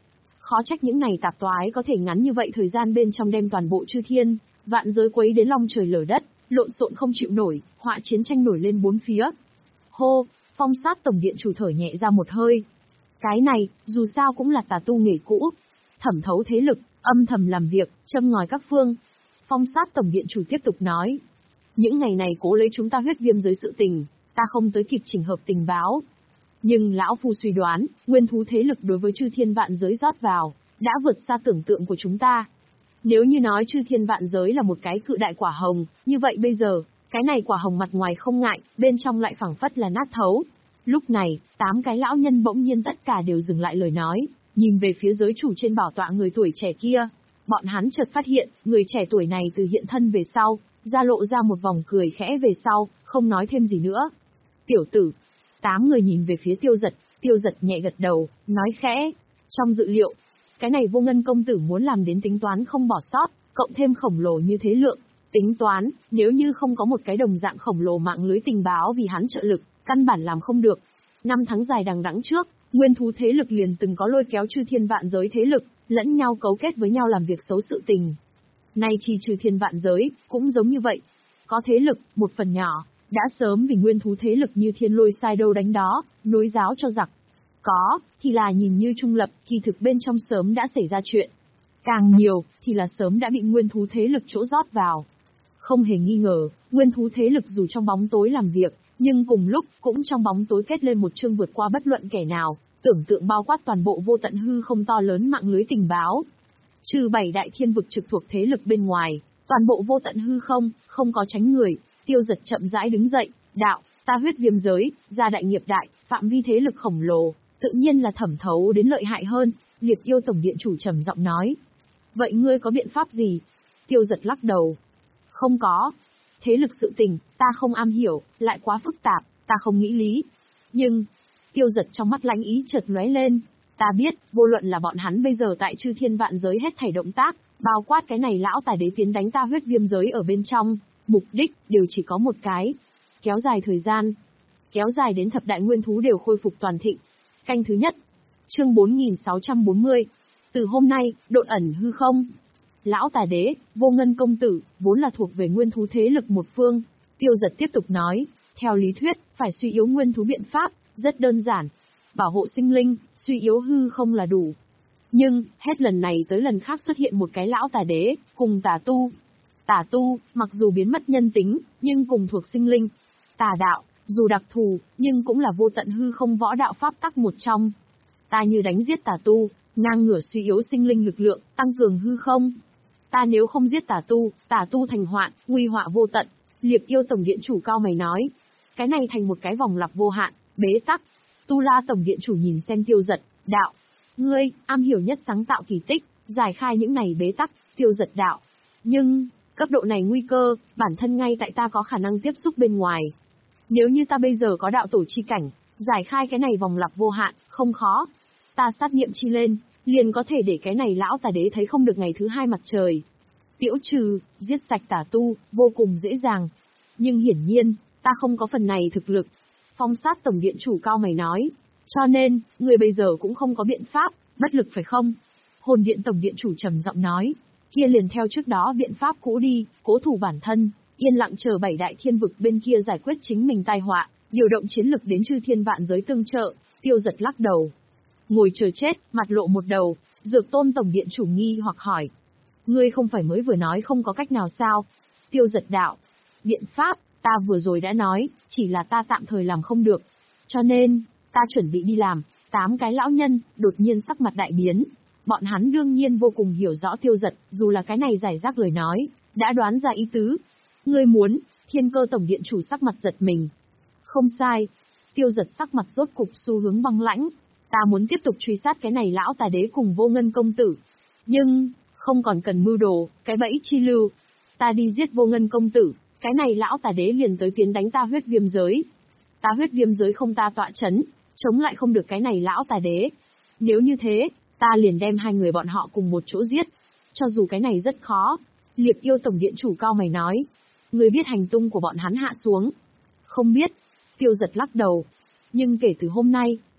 Khó trách những này tạp toái có thể ngắn như vậy thời gian bên trong đem toàn bộ chư thiên, vạn giới quấy đến long trời lở đất, lộn xộn không chịu nổi, họa chiến tranh nổi lên bốn phía. Hô, Phong Sát tổng điện chủ thở nhẹ ra một hơi. Cái này, dù sao cũng là tà tu nghề cũ, thẩm thấu thế lực, âm thầm làm việc, châm ngòi các phương. Phong Sát tổng điện chủ tiếp tục nói. Những ngày này cố lấy chúng ta huyết viêm giới sự tình, ta không tới kịp chỉnh hợp tình báo. Nhưng lão phu suy đoán, nguyên thú thế lực đối với chư thiên vạn giới rót vào, đã vượt xa tưởng tượng của chúng ta. Nếu như nói chư thiên vạn giới là một cái cự đại quả hồng, như vậy bây giờ, cái này quả hồng mặt ngoài không ngại, bên trong lại phảng phất là nát thấu. Lúc này, tám cái lão nhân bỗng nhiên tất cả đều dừng lại lời nói, nhìn về phía giới chủ trên bảo tọa người tuổi trẻ kia. Bọn hắn chợt phát hiện, người trẻ tuổi này từ hiện thân về sau, ra lộ ra một vòng cười khẽ về sau, không nói thêm gì nữa. Tiểu tử, tám người nhìn về phía Tiêu Dật, Tiêu Dật nhẹ gật đầu, nói khẽ. Trong dự liệu, cái này Vô Ngân công tử muốn làm đến tính toán không bỏ sót, cộng thêm khổng lồ như thế lượng. Tính toán, nếu như không có một cái đồng dạng khổng lồ mạng lưới tình báo vì hắn trợ lực, căn bản làm không được. Năm tháng dài đằng đẵng trước, nguyên thú thế lực liền từng có lôi kéo chư thiên vạn giới thế lực, lẫn nhau cấu kết với nhau làm việc xấu sự tình. Nay chi chư thiên vạn giới, cũng giống như vậy. Có thế lực, một phần nhỏ, đã sớm vì nguyên thú thế lực như thiên lôi sai đâu đánh đó, nối giáo cho giặc. Có, thì là nhìn như trung lập, thì thực bên trong sớm đã xảy ra chuyện. Càng nhiều, thì là sớm đã bị nguyên thú thế lực chỗ rót vào. Không hề nghi ngờ, nguyên thú thế lực dù trong bóng tối làm việc, nhưng cùng lúc cũng trong bóng tối kết lên một chương vượt qua bất luận kẻ nào, tưởng tượng bao quát toàn bộ vô tận hư không to lớn mạng lưới tình báo. Trừ bảy đại thiên vực trực thuộc thế lực bên ngoài, toàn bộ vô tận hư không, không có tránh người. Tiêu Dật chậm rãi đứng dậy, đạo, ta huyết viêm giới, gia đại nghiệp đại, phạm vi thế lực khổng lồ, tự nhiên là thẩm thấu đến lợi hại hơn. Liệt Yêu tổng điện chủ trầm giọng nói. Vậy ngươi có biện pháp gì? Tiêu Dật lắc đầu. Không có. Thế lực sự tình, ta không am hiểu, lại quá phức tạp, ta không nghĩ lý. Nhưng, Tiêu Dật trong mắt lãnh ý chợt lóe lên. Ta biết, vô luận là bọn hắn bây giờ tại chư thiên vạn giới hết thảy động tác, bao quát cái này lão tài đế tiến đánh ta huyết viêm giới ở bên trong, mục đích đều chỉ có một cái. Kéo dài thời gian. Kéo dài đến thập đại nguyên thú đều khôi phục toàn thịnh. Canh thứ nhất. Chương bốn nghìn sáu trăm bốn mươi. Từ hôm nay, độn ẩn hư không. Lão Tà Đế, Vô Ngân công tử, vốn là thuộc về nguyên thú thế lực một phương. Tiêu Dật tiếp tục nói, theo lý thuyết, phải suy yếu nguyên thú biện pháp, rất đơn giản. Bảo hộ sinh linh, suy yếu hư không là đủ. Nhưng, hết lần này tới lần khác xuất hiện một cái lão Tà Đế, cùng tà tu. Tà tu, mặc dù biến mất nhân tính, nhưng cùng thuộc sinh linh. Tà đạo, dù đặc thù, nhưng cũng là vô tận hư không võ đạo pháp tắc một trong. Ta như đánh giết tà tu, ngang ngửa suy yếu sinh linh lực lượng, tăng cường hư không. Ta nếu không giết tà tu, tà tu thành hoạn, nguy họa vô tận. Liệt Yêu tổng điện chủ cao mày nói. Cái này thành một cái vòng lặp vô hạn, bế tắc. Tu La tổng điện chủ nhìn xem Tiêu Dật, đạo. Ngươi, am hiểu nhất sáng tạo kỳ tích, giải khai những này bế tắc. Tiêu Dật đạo. Nhưng, cấp độ này nguy cơ, bản thân ngay tại ta có khả năng tiếp xúc bên ngoài. Nếu như ta bây giờ có đạo tổ chi cảnh, giải khai cái này vòng lặp vô hạn, không khó. Ta sát niệm chi lên, liền có thể để cái này lão Tà Đế thấy không được ngày thứ hai mặt trời. Tiễu trừ, giết sạch tà tu, vô cùng dễ dàng. Nhưng hiển nhiên, ta không có phần này thực lực. Phong Sát tổng điện chủ cao mày nói. Cho nên, người bây giờ cũng không có biện pháp, bất lực phải không? Hồn điện tổng điện chủ trầm giọng nói. Kia liền theo trước đó biện pháp cũ đi, cố thủ bản thân, yên lặng chờ bảy đại thiên vực bên kia giải quyết chính mình tai họa, điều động chiến lực đến chư thiên vạn giới tương trợ. Tiêu Dật lắc đầu. Ngồi chờ chết, mặt lộ một đầu, Dược Tôn tổng điện chủ nghi hoặc hỏi. Ngươi không phải mới vừa nói không có cách nào sao? Tiêu Dật đạo. Biện pháp, ta vừa rồi đã nói, chỉ là ta tạm thời làm không được. Cho nên, ta chuẩn bị đi làm. Tám cái lão nhân, đột nhiên sắc mặt đại biến. Bọn hắn đương nhiên vô cùng hiểu rõ Tiêu Dật, dù là cái này giải rác lời nói, đã đoán ra ý tứ. Ngươi muốn, Thiên Cơ tổng điện chủ sắc mặt giật mình. Không sai. Tiêu Dật sắc mặt rốt cục xu hướng băng lãnh. Ta muốn tiếp tục truy sát cái này lão Tà Đế cùng Vô Ngân công tử. Nhưng, không còn cần mưu đồ, cái bẫy chi lưu. Ta đi giết Vô Ngân công tử, cái này lão Tà Đế liền tới tiến đánh ta huyết viêm giới. Ta huyết viêm giới không ta tọa chấn, chống lại không được cái này lão Tà Đế. Nếu như thế, ta liền đem hai người bọn họ cùng một chỗ giết. Cho dù cái này rất khó. Liệt Yêu tổng điện chủ cao mày nói. Người biết hành tung của bọn hắn hạ xuống. Không biết. Tiêu Dật lắc đầu. Nhưng kể từ hôm nay,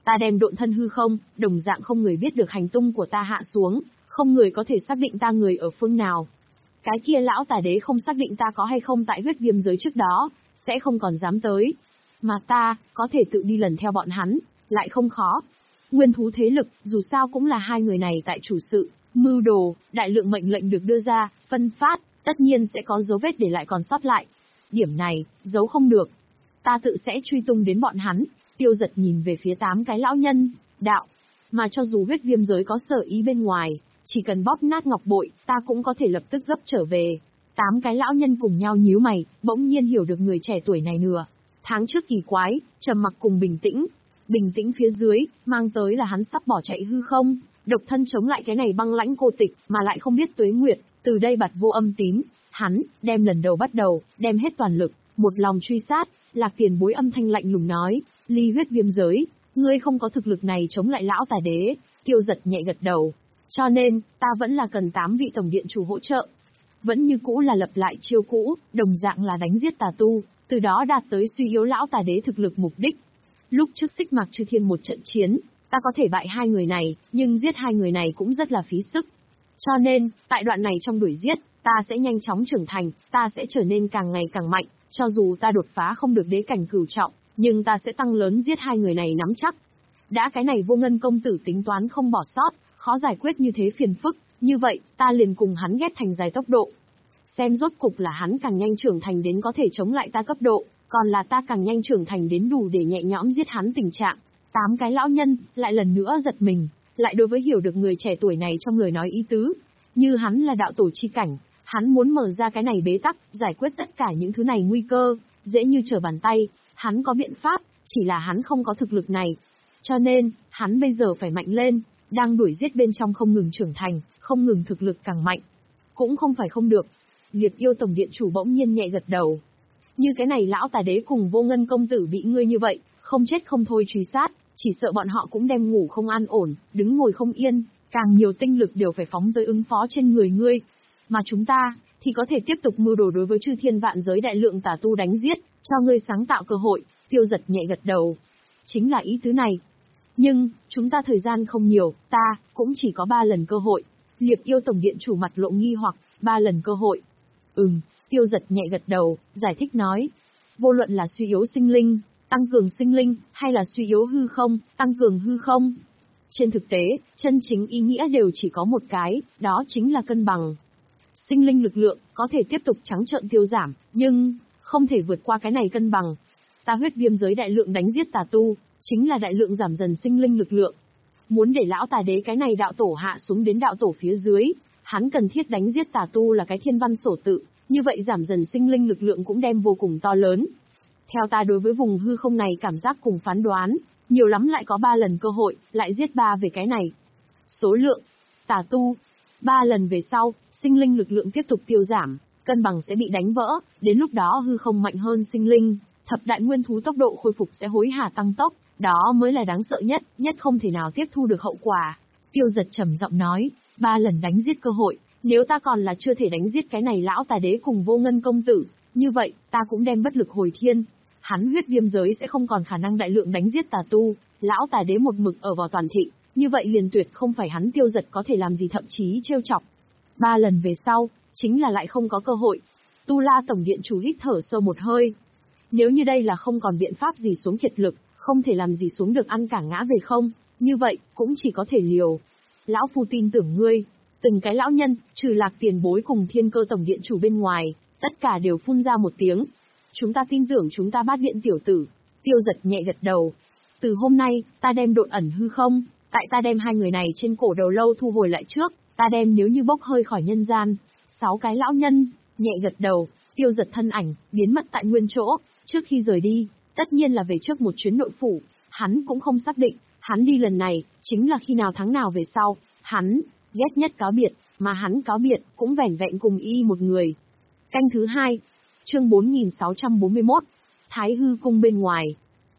Ta đem độn thân hư không, đồng dạng không người biết được hành tung của ta hạ xuống, không người có thể xác định ta người ở phương nào. Cái kia lão tà đế không xác định ta có hay không tại huyết viêm giới trước đó, sẽ không còn dám tới. Mà ta, có thể tự đi lần theo bọn hắn, lại không khó. Nguyên thú thế lực, dù sao cũng là hai người này tại chủ sự, mưu đồ, đại lượng mệnh lệnh được đưa ra, phân phát, tất nhiên sẽ có dấu vết để lại còn sót lại. Điểm này, giấu không được. Ta tự sẽ truy tung đến bọn hắn. Tiêu Giật nhìn về phía tám cái lão nhân, đạo. Mà cho dù huyết viêm giới có sở ý bên ngoài, chỉ cần bóp nát ngọc bội, ta cũng có thể lập tức gấp trở về. Tám cái lão nhân cùng nhau nhíu mày, bỗng nhiên hiểu được người trẻ tuổi này nửa. Tháng trước kỳ quái, trầm mặc cùng bình tĩnh. Bình tĩnh phía dưới, mang tới là hắn sắp bỏ chạy hư không, độc thân chống lại cái này băng lãnh cô tịch, mà lại không biết tuế nguyệt, từ đây bặt vô âm tín. Hắn, đem lần đầu bắt đầu, đem hết toàn lực, một lòng truy sát. Lạc Tiền Bối âm thanh lạnh lùng nói, ly huyết viêm giới, ngươi không có thực lực này chống lại lão tà đế. Tiêu Giật nhẹ gật đầu. Cho nên, ta vẫn là cần tám vị tổng điện chủ hỗ trợ. Vẫn như cũ là lập lại chiêu cũ, đồng dạng là đánh giết tà tu, từ đó đạt tới suy yếu lão tà đế thực lực mục đích. Lúc trước Xích Mạc Chư Thiên một trận chiến, ta có thể bại hai người này, nhưng giết hai người này cũng rất là phí sức. Cho nên, tại đoạn này trong đuổi giết, ta sẽ nhanh chóng trưởng thành, ta sẽ trở nên càng ngày càng mạnh, cho dù ta đột phá không được đế cảnh cửu trọng, nhưng ta sẽ tăng lớn giết hai người này nắm chắc. Đã cái này Vô Ngân công tử tính toán không bỏ sót, khó giải quyết như thế phiền phức, như vậy, ta liền cùng hắn ghép thành dài tốc độ. Xem rốt cục là hắn càng nhanh trưởng thành đến có thể chống lại ta cấp độ, còn là ta càng nhanh trưởng thành đến đủ để nhẹ nhõm giết hắn tình trạng. Tám cái lão nhân, lại lần nữa giật mình, lại đối với hiểu được người trẻ tuổi này trong lời nói ý tứ. Như hắn là đạo tổ chi cảnh, hắn muốn mở ra cái này bế tắc, giải quyết tất cả những thứ này nguy cơ, dễ như trở bàn tay, hắn có biện pháp, chỉ là hắn không có thực lực này. Cho nên, hắn bây giờ phải mạnh lên, đang đuổi giết bên trong không ngừng trưởng thành, không ngừng thực lực càng mạnh. Cũng không phải không được. Liệt Yêu tổng điện chủ bỗng nhiên nhẹ gật đầu. Như cái này lão tà đế cùng Vô Ngân công tử bị ngươi như vậy, không chết không thôi truy sát, chỉ sợ bọn họ cũng đem ngủ không an ổn, đứng ngồi không yên, càng nhiều tinh lực đều phải phóng tới ứng phó trên người ngươi. Mà chúng ta, thì có thể tiếp tục mưu đồ đối với chư thiên vạn giới đại lượng tà tu đánh giết, cho ngươi sáng tạo cơ hội. Tiêu Giật nhẹ gật đầu. Chính là ý tứ này. Nhưng, chúng ta thời gian không nhiều, ta, cũng chỉ có ba lần cơ hội. Liệt Yêu tổng điện chủ mặt lộ nghi hoặc, ba lần cơ hội. Ừm, Tiêu Giật nhẹ gật đầu, giải thích nói. Vô luận là suy yếu sinh linh, tăng cường sinh linh, hay là suy yếu hư không, tăng cường hư không. Trên thực tế, chân chính ý nghĩa đều chỉ có một cái, đó chính là cân bằng. Sinh linh lực lượng, có thể tiếp tục trắng trợn tiêu giảm, nhưng, không thể vượt qua cái này cân bằng. Ta huyết viêm giới đại lượng đánh giết tà tu, chính là đại lượng giảm dần sinh linh lực lượng. Muốn để lão tà đế cái này đạo tổ hạ xuống đến đạo tổ phía dưới, hắn cần thiết đánh giết tà tu là cái thiên văn sổ tự, như vậy giảm dần sinh linh lực lượng cũng đem vô cùng to lớn. Theo ta đối với vùng hư không này cảm giác cùng phán đoán, nhiều lắm lại có ba lần cơ hội, lại giết ba về cái này. Số lượng, tà tu, ba lần về sau, sinh linh lực lượng tiếp tục tiêu giảm, cân bằng sẽ bị đánh vỡ, đến lúc đó hư không mạnh hơn sinh linh, thập đại nguyên thú tốc độ khôi phục sẽ hối hả tăng tốc, đó mới là đáng sợ nhất, nhất không thể nào tiếp thu được hậu quả. Tiêu Giật trầm giọng nói, ba lần đánh giết cơ hội, nếu ta còn là chưa thể đánh giết cái này lão tà đế cùng Vô Ngân công tử, như vậy, ta cũng đem bất lực hồi thiên. Hắn huyết viêm giới sẽ không còn khả năng đại lượng đánh giết tà tu, lão tà đế một mực ở vào toàn thịnh, như vậy liền tuyệt không phải hắn Tiêu Giật có thể làm gì thậm chí trêu chọc. Ba lần về sau, chính là lại không có cơ hội. Tu La tổng điện chủ hít thở sâu một hơi. Nếu như đây là không còn biện pháp gì xuống kiệt lực, không thể làm gì xuống được ăn cả ngã về không, như vậy, cũng chỉ có thể liều. Lão phu tin tưởng ngươi. Từng cái lão nhân, trừ Lạc Tiền Bối cùng Thiên Cơ tổng điện chủ bên ngoài, tất cả đều phun ra một tiếng. Chúng ta tin tưởng chúng ta Bát Điện tiểu tử. Tiêu Giật nhẹ gật đầu. Từ hôm nay, ta đem độn ẩn hư không, tại ta đem hai người này trên cổ đầu lâu thu hồi lại trước, ta đem nếu như bốc hơi khỏi nhân gian. Sáu cái lão nhân, nhẹ gật đầu, Tiêu Giật thân ảnh, biến mất tại nguyên chỗ. Trước khi rời đi, tất nhiên là về trước một chuyến nội phủ, hắn cũng không xác định, hắn đi lần này, chính là khi nào tháng nào về sau, hắn, ghét nhất cáo biệt, mà hắn cáo biệt, cũng vẻn vẹn cùng y một người. Canh thứ hai, chương bốn nghìn sáu trăm bốn mươi mốt, Thái Hư cung bên ngoài.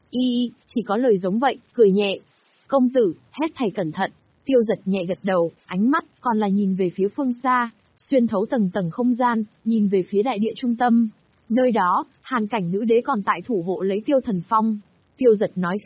Y, chỉ có lời giống vậy, cười nhẹ. Công tử, hết thầy cẩn thận. Tiêu Giật nhẹ gật đầu, ánh mắt, còn là nhìn về phía phương xa, xuyên thấu tầng tầng không gian, nhìn về phía đại địa trung tâm. Nơi đó, Hàn Cảnh nữ đế còn tại thủ hộ lấy Tiêu Thần Phong. Tiêu Giật nói khẽ,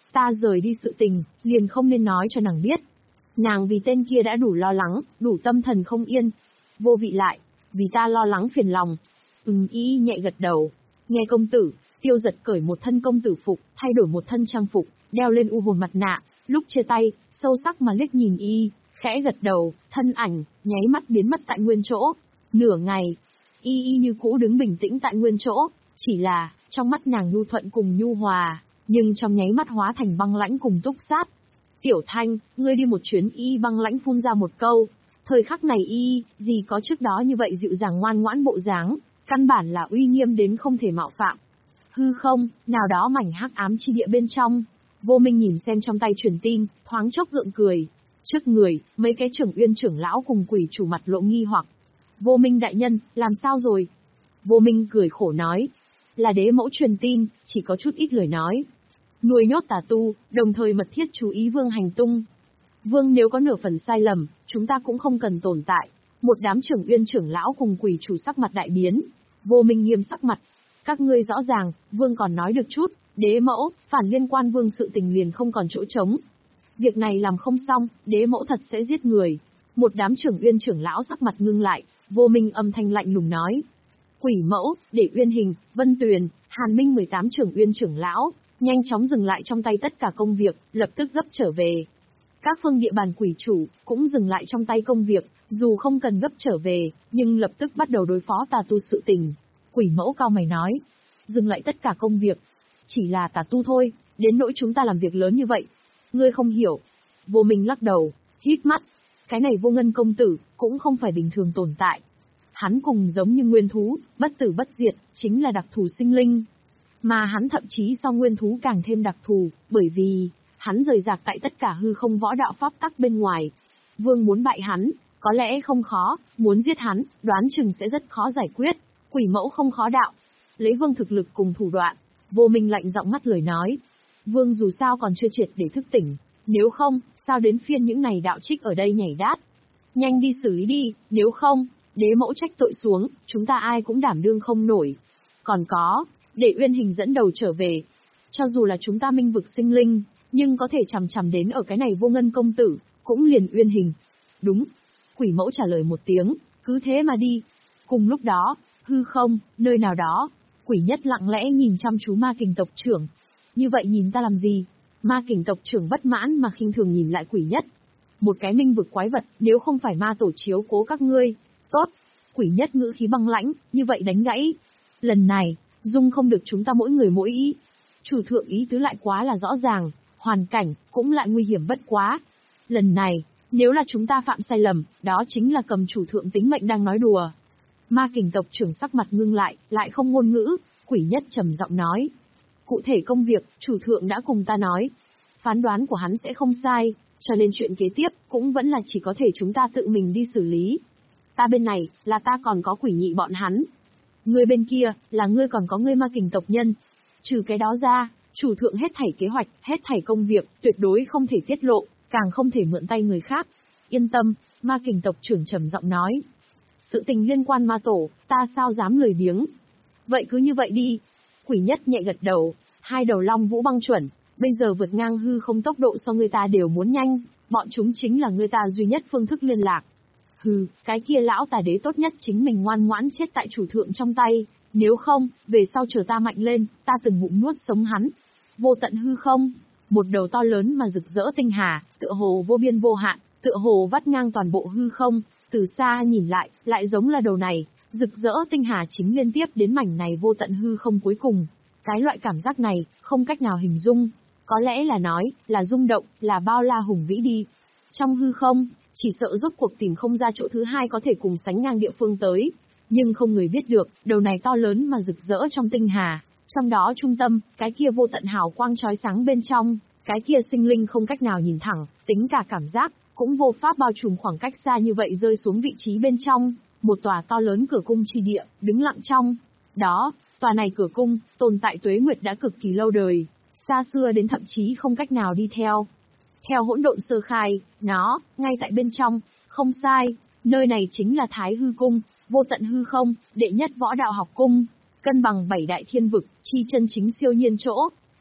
Ta rời đi sự tình, liền không nên nói cho nàng biết. Nàng vì tên kia đã đủ lo lắng, đủ tâm thần không yên. Vô vị lại, vì ta lo lắng phiền lòng. Ừm y nhẹ gật đầu. Nghe công tử, Tiêu Giật cởi một thân công tử phục, thay đổi một thân trang phục, đeo lên u hồn mặt nạ, lúc chia tay, sâu sắc mà liếc nhìn y, khẽ gật đầu, thân ảnh, nháy mắt biến mất tại nguyên chỗ. Nửa ngày, y y như cũ đứng bình tĩnh tại nguyên chỗ, chỉ là, trong mắt nàng nhu thuận cùng nhu hòa, nhưng trong nháy mắt hóa thành băng lãnh cùng túc sát. Tiểu Thanh, ngươi đi một chuyến. Y băng lãnh phun ra một câu. Thời khắc này y, gì có trước đó như vậy dịu dàng ngoan ngoãn bộ dáng, căn bản là uy nghiêm đến không thể mạo phạm. Hư không, nào đó mảnh hắc ám chi địa bên trong, Vô Minh nhìn xem trong tay truyền tin, thoáng chốc gượng cười. Trước người, mấy cái trưởng uyên trưởng lão cùng quỷ chủ mặt lộ nghi hoặc. Vô Minh đại nhân, làm sao rồi? Vô Minh cười khổ nói. Là đế mẫu truyền tin, chỉ có chút ít lời nói. Nuôi nhốt tà tu, đồng thời mật thiết chú ý Vương hành tung. Vương nếu có nửa phần sai lầm, chúng ta cũng không cần tồn tại. Một đám trưởng uyên trưởng lão cùng quỷ chủ sắc mặt đại biến. Vô Minh nghiêm sắc mặt. Các ngươi rõ ràng, Vương còn nói được chút, đế mẫu, phản liên quan Vương sự tình liền không còn chỗ trống. Việc này làm không xong, đế mẫu thật sẽ giết người. Một đám trưởng uyên trưởng lão sắc mặt ngưng lại, Vô Minh âm thanh lạnh lùng nói. Quỷ mẫu, để Uyên Hình, Vân Tuyền, Hàn Minh mười tám trưởng uyên trưởng lão, nhanh chóng dừng lại trong tay tất cả công việc, lập tức gấp trở về. Các phương địa bàn quỷ chủ, cũng dừng lại trong tay công việc, dù không cần gấp trở về, nhưng lập tức bắt đầu đối phó tà tu sự tình. Quỷ mẫu cao mày nói, dừng lại tất cả công việc. Chỉ là tà tu thôi, đến nỗi chúng ta làm việc lớn như vậy. Ngươi không hiểu. Vô Minh lắc đầu, hít mắt. Cái này Vô Ngân công tử, cũng không phải bình thường tồn tại. Hắn cùng giống như nguyên thú, bất tử bất diệt, chính là đặc thù sinh linh. Mà hắn thậm chí so nguyên thú càng thêm đặc thù, bởi vì, hắn rời rạc tại tất cả hư không võ đạo pháp tắc bên ngoài. Vương muốn bại hắn, có lẽ không khó, muốn giết hắn, đoán chừng sẽ rất khó giải quyết. Quỷ mẫu không khó đạo. Lấy Vương thực lực cùng thủ đoạn, Vô Minh lạnh giọng ngắt lời nói. Vương dù sao còn chưa triệt để thức tỉnh, nếu không, sao đến phiên những này đạo trích ở đây nhảy đát. Nhanh đi xử lý đi, nếu không, đế mẫu trách tội xuống, chúng ta ai cũng đảm đương không nổi. Còn có, để Uyên Hình dẫn đầu trở về. Cho dù là chúng ta minh vực sinh linh, nhưng có thể chằm chằm đến ở cái này Vô Ngân công tử, cũng liền Uyên Hình. Đúng. Quỷ mẫu trả lời một tiếng, cứ thế mà đi. Cùng lúc đó, hư không, nơi nào đó, Quỷ Nhất lặng lẽ nhìn chăm chú Ma Kình tộc trưởng. Như vậy nhìn ta làm gì? Ma Kình tộc trưởng bất mãn mà khinh thường nhìn lại Quỷ Nhất. Một cái minh vực quái vật, nếu không phải ma tổ chiếu cố các ngươi. Tốt. Quỷ Nhất ngữ khí băng lãnh, như vậy đánh gãy. Lần này, dung không được chúng ta mỗi người mỗi ý. Chủ thượng ý tứ lại quá là rõ ràng, hoàn cảnh, cũng lại nguy hiểm bất quá. Lần này, nếu là chúng ta phạm sai lầm, đó chính là cầm chủ thượng tính mệnh đang nói đùa. Ma Kình tộc trưởng sắc mặt ngưng lại, lại không ngôn ngữ, Quỷ Nhất trầm giọng nói. Cụ thể công việc, chủ thượng đã cùng ta nói. Phán đoán của hắn sẽ không sai, cho nên chuyện kế tiếp, cũng vẫn là chỉ có thể chúng ta tự mình đi xử lý. Ta bên này, là ta còn có quỷ nhị bọn hắn. Ngươi bên kia, là ngươi còn có ngươi Ma Kình tộc nhân. Trừ cái đó ra, chủ thượng hết thảy kế hoạch, hết thảy công việc, tuyệt đối không thể tiết lộ, càng không thể mượn tay người khác. Yên tâm, Ma Kình tộc trưởng trầm giọng nói. Sự tình liên quan ma tổ, ta sao dám lười biếng. Vậy cứ như vậy đi. Quỷ Nhất nhẹ gật đầu, hai đầu long vũ băng chuẩn, bây giờ vượt ngang hư không tốc độ so người ta đều muốn nhanh, bọn chúng chính là người ta duy nhất phương thức liên lạc. Hừ, cái kia lão tà đế tốt nhất chính mình ngoan ngoãn chết tại chủ thượng trong tay, nếu không, về sau chờ ta mạnh lên, ta từng bụng nuốt sống hắn. Vô tận hư không, một đầu to lớn mà rực rỡ tinh hà, tựa hồ vô biên vô hạn, tựa hồ vắt ngang toàn bộ hư không, từ xa nhìn lại, lại giống là đầu này, rực rỡ tinh hà chính liên tiếp đến mảnh này vô tận hư không cuối cùng. Cái loại cảm giác này, không cách nào hình dung, có lẽ là nói, là rung động, là bao la hùng vĩ đi. Trong hư không, chỉ sợ rốt cuộc tìm không ra chỗ thứ hai có thể cùng sánh ngang địa phương tới. Nhưng không người biết được, đầu này to lớn mà rực rỡ trong tinh hà, trong đó trung tâm, cái kia vô tận hào quang chói sáng bên trong, cái kia sinh linh không cách nào nhìn thẳng, tính cả cảm giác, cũng vô pháp bao trùm khoảng cách xa như vậy rơi xuống vị trí bên trong, một tòa to lớn cửa cung chi địa, đứng lặng trong. Đó, tòa này cửa cung, tồn tại tuế nguyệt đã cực kỳ lâu đời, xa xưa đến thậm chí không cách nào đi theo. Theo hỗn độn sơ khai, nó, ngay tại bên trong, không sai, nơi này chính là Thái Hư Cung, vô tận hư không, đệ nhất võ đạo học cung, cân bằng bảy đại thiên vực, chi chân chính siêu nhiên chỗ.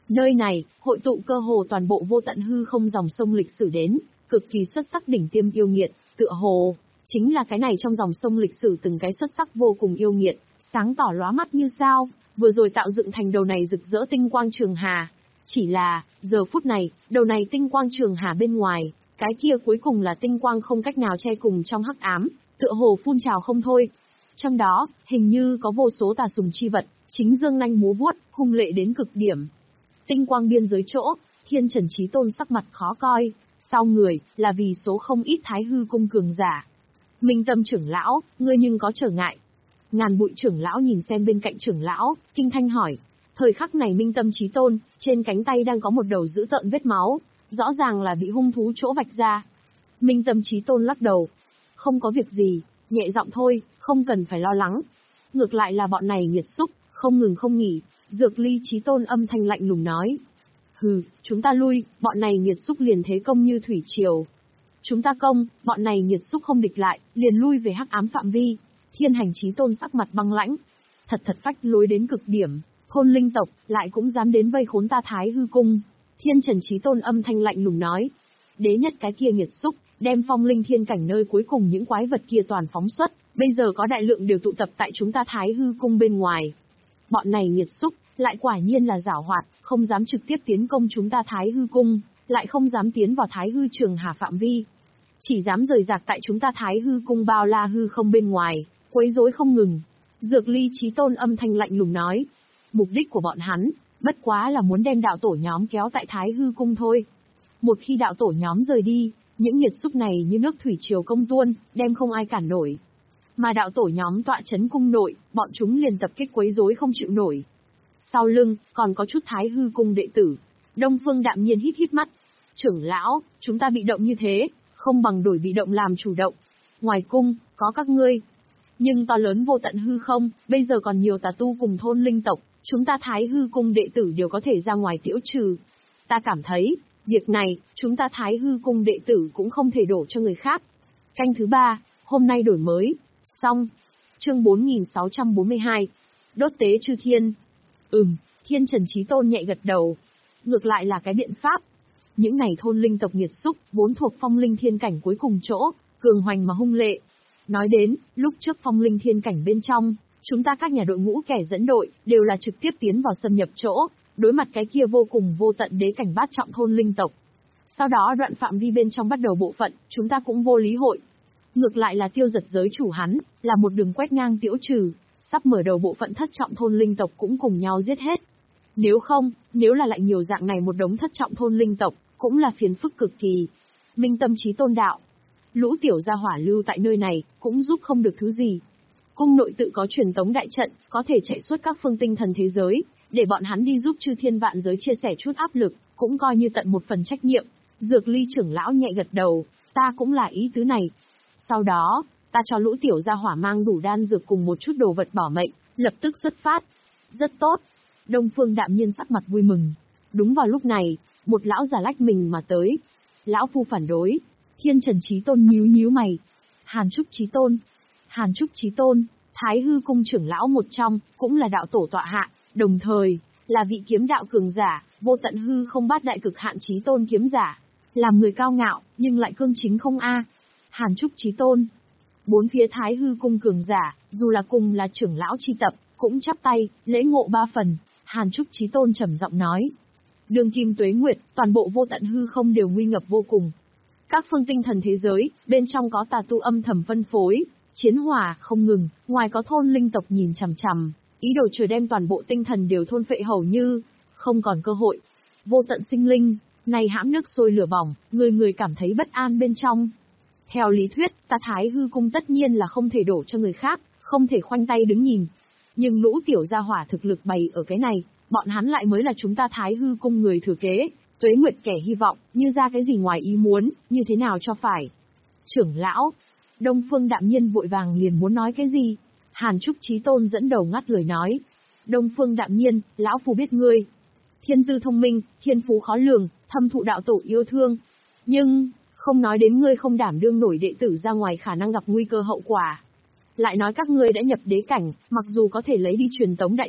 Nơi này, hội tụ cơ hồ toàn bộ vô tận hư không dòng sông lịch sử đến, cực kỳ xuất sắc đỉnh tiêm yêu nghiệt, tựa hồ, chính là cái này trong dòng sông lịch sử từng cái xuất sắc vô cùng yêu nghiệt, sáng tỏ lóa mắt như sao, vừa rồi tạo dựng thành đầu này rực rỡ tinh quang trường hà. Chỉ là, giờ phút này, đầu này tinh quang trường hà bên ngoài, cái kia cuối cùng là tinh quang không cách nào che cùng trong hắc ám, tựa hồ phun trào không thôi. Trong đó, hình như có vô số tà sùng chi vật, chính dương nanh múa vuốt, hung lệ đến cực điểm. Tinh quang biên giới chỗ, Thiên Trần Chí Tôn sắc mặt khó coi, sau người, là vì số không ít thái hư cung cường giả. Minh Tâm trưởng lão, ngươi nhưng có trở ngại. Ngàn Bụi trưởng lão nhìn xem bên cạnh trưởng lão, kinh thanh hỏi. Thời khắc này Minh Tâm Chí Tôn, trên cánh tay đang có một đầu dữ tợn vết máu, rõ ràng là bị hung thú chỗ vạch ra. Minh Tâm Chí Tôn lắc đầu. Không có việc gì, nhẹ giọng thôi, không cần phải lo lắng. Ngược lại là bọn này nghiệt xúc, không ngừng không nghỉ. Dược Ly Chí Tôn âm thanh lạnh lùng nói. Hừ, chúng ta lui, bọn này nghiệt xúc liền thế công như thủy triều. Chúng ta công, bọn này nghiệt xúc không địch lại, liền lui về hắc ám phạm vi. Thiên Hành Chí Tôn sắc mặt băng lãnh. Thật thật phách lối đến cực điểm, thôn linh tộc, lại cũng dám đến vây khốn ta Thái Hư Cung. Thiên Trần Chí Tôn âm thanh lạnh lùng nói. Đế nhất cái kia nghiệt xúc, đem phong linh thiên cảnh nơi cuối cùng những quái vật kia toàn phóng xuất, bây giờ có đại lượng đều tụ tập tại chúng ta Thái Hư Cung bên ngoài. Bọn này nghiệt xúc, lại quả nhiên là giảo hoạt, không dám trực tiếp tiến công chúng ta Thái Hư Cung, lại không dám tiến vào Thái Hư Trường Hà phạm vi. Chỉ dám rời rạc tại chúng ta Thái Hư Cung bao la hư không bên ngoài, quấy rối không ngừng. Dược Ly Chí Tôn âm thanh lạnh lùng nói. Mục đích của bọn hắn, bất quá là muốn đem đạo tổ nhóm kéo tại Thái Hư Cung thôi. Một khi đạo tổ nhóm rời đi, những nghiệt xúc này như nước thủy triều công tuôn, đem không ai cản nổi. Mà đạo tổ nhóm tọa chấn cung nội, bọn chúng liền tập kích quấy rối không chịu nổi. Sau lưng, còn có chút Thái Hư Cung đệ tử. Đông Phương đạm nhiên hít hít mắt. Trưởng lão, chúng ta bị động như thế, không bằng đổi bị động làm chủ động. Ngoài cung, có các ngươi. Nhưng to lớn vô tận hư không, bây giờ còn nhiều tà tu cùng thôn linh tộc, chúng ta Thái Hư Cung đệ tử đều có thể ra ngoài tiễu trừ. Ta cảm thấy, việc này, chúng ta Thái Hư Cung đệ tử cũng không thể đổ cho người khác. Canh thứ ba, hôm nay đổi mới. Xong. Chương bốn nghìn sáu trăm bốn mươi hai. Đốt tế chư thiên. Ừm, Thiên Trần Chí Tôn nhẹ gật đầu. Ngược lại là cái biện pháp. Những này thôn linh tộc nghiệt xúc, vốn thuộc phong linh thiên cảnh cuối cùng chỗ, cường hoành mà hung lệ. Nói đến, lúc trước phong linh thiên cảnh bên trong, chúng ta các nhà đội ngũ kẻ dẫn đội, đều là trực tiếp tiến vào xâm nhập chỗ, đối mặt cái kia vô cùng vô tận đế cảnh bát trọng thôn linh tộc. Sau đó đoạn phạm vi bên trong bắt đầu bộ phận, chúng ta cũng vô lý hội. Ngược lại là Tiêu Giật giới chủ hắn, là một đường quét ngang tiễu trừ, sắp mở đầu bộ phận thất trọng thôn linh tộc cũng cùng nhau giết hết. Nếu không, nếu là lại nhiều dạng này một đống thất trọng thôn linh tộc, cũng là phiền phức cực kỳ. Minh Tâm Chí Tôn đạo. Lũ tiểu gia hỏa lưu tại nơi này, cũng giúp không được thứ gì. Cung nội tự có truyền tống đại trận, có thể chạy suốt các phương tinh thần thế giới, để bọn hắn đi giúp chư thiên vạn giới chia sẻ chút áp lực, cũng coi như tận một phần trách nhiệm. Dược Ly trưởng lão nhẹ gật đầu, ta cũng là ý tứ này. Sau đó, ta cho lũ tiểu gia hỏa mang đủ đan dược cùng một chút đồ vật bảo mệnh, lập tức xuất phát. Rất tốt. Đông Phương đạm nhiên sắc mặt vui mừng. Đúng vào lúc này, một lão già lách mình mà tới. Lão phu phản đối. Thiên Trần Chí Tôn nhíu nhíu mày. Hàn Trúc Chí Tôn. Hàn Trúc Chí Tôn, Thái Hư Cung trưởng lão một trong, cũng là đạo tổ tọa hạ, đồng thời, là vị kiếm đạo cường giả, vô tận hư không bát đại cực hạn Chí Tôn kiếm giả. Làm người cao ngạo, nhưng lại cương chính không a. Hàn Trúc Chí Tôn. Bốn phía Thái Hư Cung cường giả, dù là cùng là trưởng lão chi tập, cũng chắp tay, lễ ngộ ba phần. Hàn Trúc Chí Tôn trầm giọng nói. Đường kim tuế nguyệt, toàn bộ vô tận hư không đều nguy ngập vô cùng. Các phương tinh thần thế giới, bên trong có tà tu âm thầm phân phối, chiến hỏa không ngừng, ngoài có thôn linh tộc nhìn chằm chằm, ý đồ trời đem toàn bộ tinh thần đều thôn phệ hầu như, không còn cơ hội. Vô tận sinh linh, này hãm nước sôi lửa bỏng, người người cảm thấy bất an bên trong. Theo lý thuyết, ta Thái Hư Cung tất nhiên là không thể đổ cho người khác, không thể khoanh tay đứng nhìn. Nhưng lũ tiểu gia hỏa thực lực bày ở cái này, bọn hắn lại mới là chúng ta Thái Hư Cung người thừa kế, tuế nguyệt kẻ hy vọng, như ra cái gì ngoài ý muốn, như thế nào cho phải. Trưởng lão, Đông Phương đạm nhiên vội vàng liền muốn nói cái gì. Hàn Trúc Chí Tôn dẫn đầu ngắt lời nói. Đông Phương đạm nhiên, lão phu biết ngươi. Thiên tư thông minh, thiên phú khó lường, thâm thụ đạo tổ yêu thương. Nhưng, không nói đến ngươi không đảm đương nổi đệ tử ra ngoài khả năng gặp nguy cơ hậu quả. Lại nói các ngươi đã nhập đế cảnh, mặc dù có thể lấy đi truyền tống đại trận,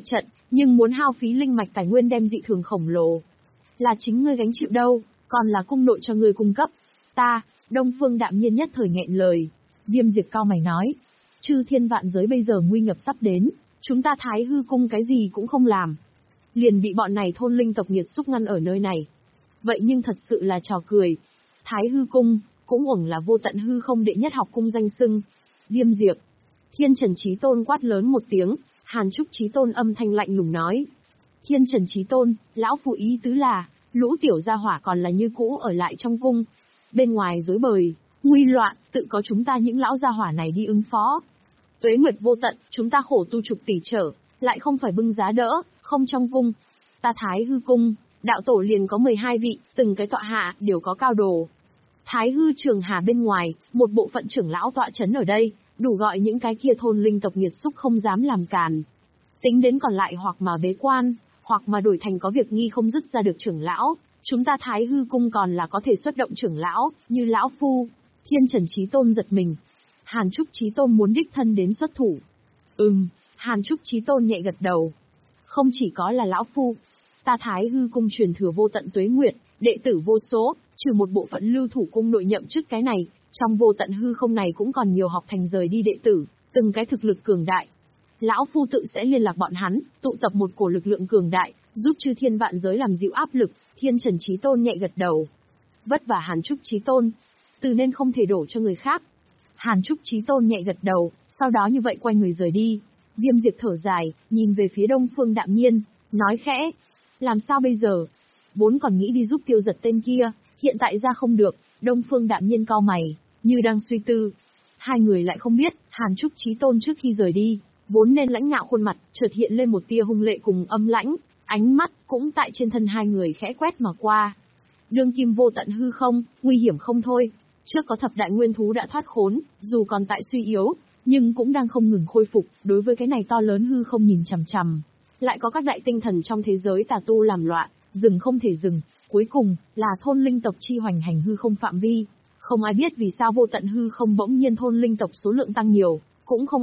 Nhưng muốn hao phí linh mạch tài nguyên đem dị thường khổng lồ. Là chính ngươi gánh chịu đâu, còn là cung nội cho ngươi cung cấp. Ta, Đông Phương Đạm Nhiên nhất thời nghẹn lời. Viêm Diệp cao mày nói. Chư thiên vạn giới bây giờ nguy ngập sắp đến, chúng ta Thái Hư cung cái gì cũng không làm. Liền bị bọn này thôn linh tộc nhiệt xúc ngăn ở nơi này. Vậy nhưng thật sự là trò cười. Thái Hư cung, cũng uổng là vô tận hư không đệ nhất học cung danh xưng. Viêm Diệp. Thiên Trần Chí Tôn quát lớn một tiếng, Hàn Trúc Chí Tôn âm thanh lạnh lùng nói. Thiên Trần Chí Tôn, lão phu ý tứ là, lũ tiểu gia hỏa còn là như cũ ở lại trong cung. Bên ngoài rối bời, nguy loạn, tự có chúng ta những lão gia hỏa này đi ứng phó. Tuế nguyệt vô tận, chúng ta khổ tu chục tỷ trở, lại không phải bưng giá đỡ, không trong cung. Ta Thái Hư cung, đạo tổ liền có mười hai vị, từng cái tọa hạ, đều có cao đồ. Thái Hư Trường Hà bên ngoài, một bộ phận trưởng lão tọa chấn ở đây, đủ gọi những cái kia thôn linh tộc nghiệt xúc không dám làm càn. Tính đến còn lại hoặc mà bế quan, hoặc mà đổi thành có việc nghi không dứt ra được trưởng lão, chúng ta Thái Hư cung còn là có thể xuất động trưởng lão, như lão phu. Thiên Trần Chí Tôn giật mình. Hàn Trúc Chí Tôn muốn đích thân đến xuất thủ. Ừm, Hàn Trúc Chí Tôn nhẹ gật đầu. Không chỉ có là lão phu, ta Thái Hư cung truyền thừa vô tận tuế nguyệt, đệ tử vô số, trừ một bộ phận lưu thủ cung nội nhậm chức cái này, trong vô tận hư không này cũng còn nhiều học thành rời đi đệ tử, từng cái thực lực cường đại. Lão phu tự sẽ liên lạc bọn hắn, tụ tập một cổ lực lượng cường đại, giúp chư thiên vạn giới làm dịu áp lực. Thiên Trần Chí Tôn nhẹ gật đầu. Vất vả Hàn Trúc Chí Tôn, từ nên không thể đổ cho người khác. Hàn Trúc Chí Tôn nhẹ gật đầu, sau đó như vậy quay người rời đi. Viêm Diệp thở dài, nhìn về phía Đông Phương Đạm Nhiên, nói khẽ. Làm sao bây giờ? Vốn còn nghĩ đi giúp Tiêu Giật tên kia, hiện tại ra không được. Đông Phương Đạm Nhiên cau mày, như đang suy tư. Hai người lại không biết, Hàn Trúc Chí Tôn trước khi rời đi, vốn nên lãnh ngạo khuôn mặt, chợt hiện lên một tia hung lệ cùng âm lãnh, ánh mắt cũng tại trên thân hai người khẽ quét mà qua. Đương kim vô tận hư không, nguy hiểm không thôi. Trước có thập đại nguyên thú đã thoát khốn, dù còn tại suy yếu, nhưng cũng đang không ngừng khôi phục, đối với cái này to lớn hư không nhìn chằm chằm. Lại có các đại tinh thần trong thế giới tà tu làm loạn, dừng không thể dừng, cuối cùng là thôn linh tộc chi hoành hành hư không phạm vi. Không ai biết vì sao vô tận hư không bỗng nhiên thôn linh tộc số lượng tăng nhiều, cũng không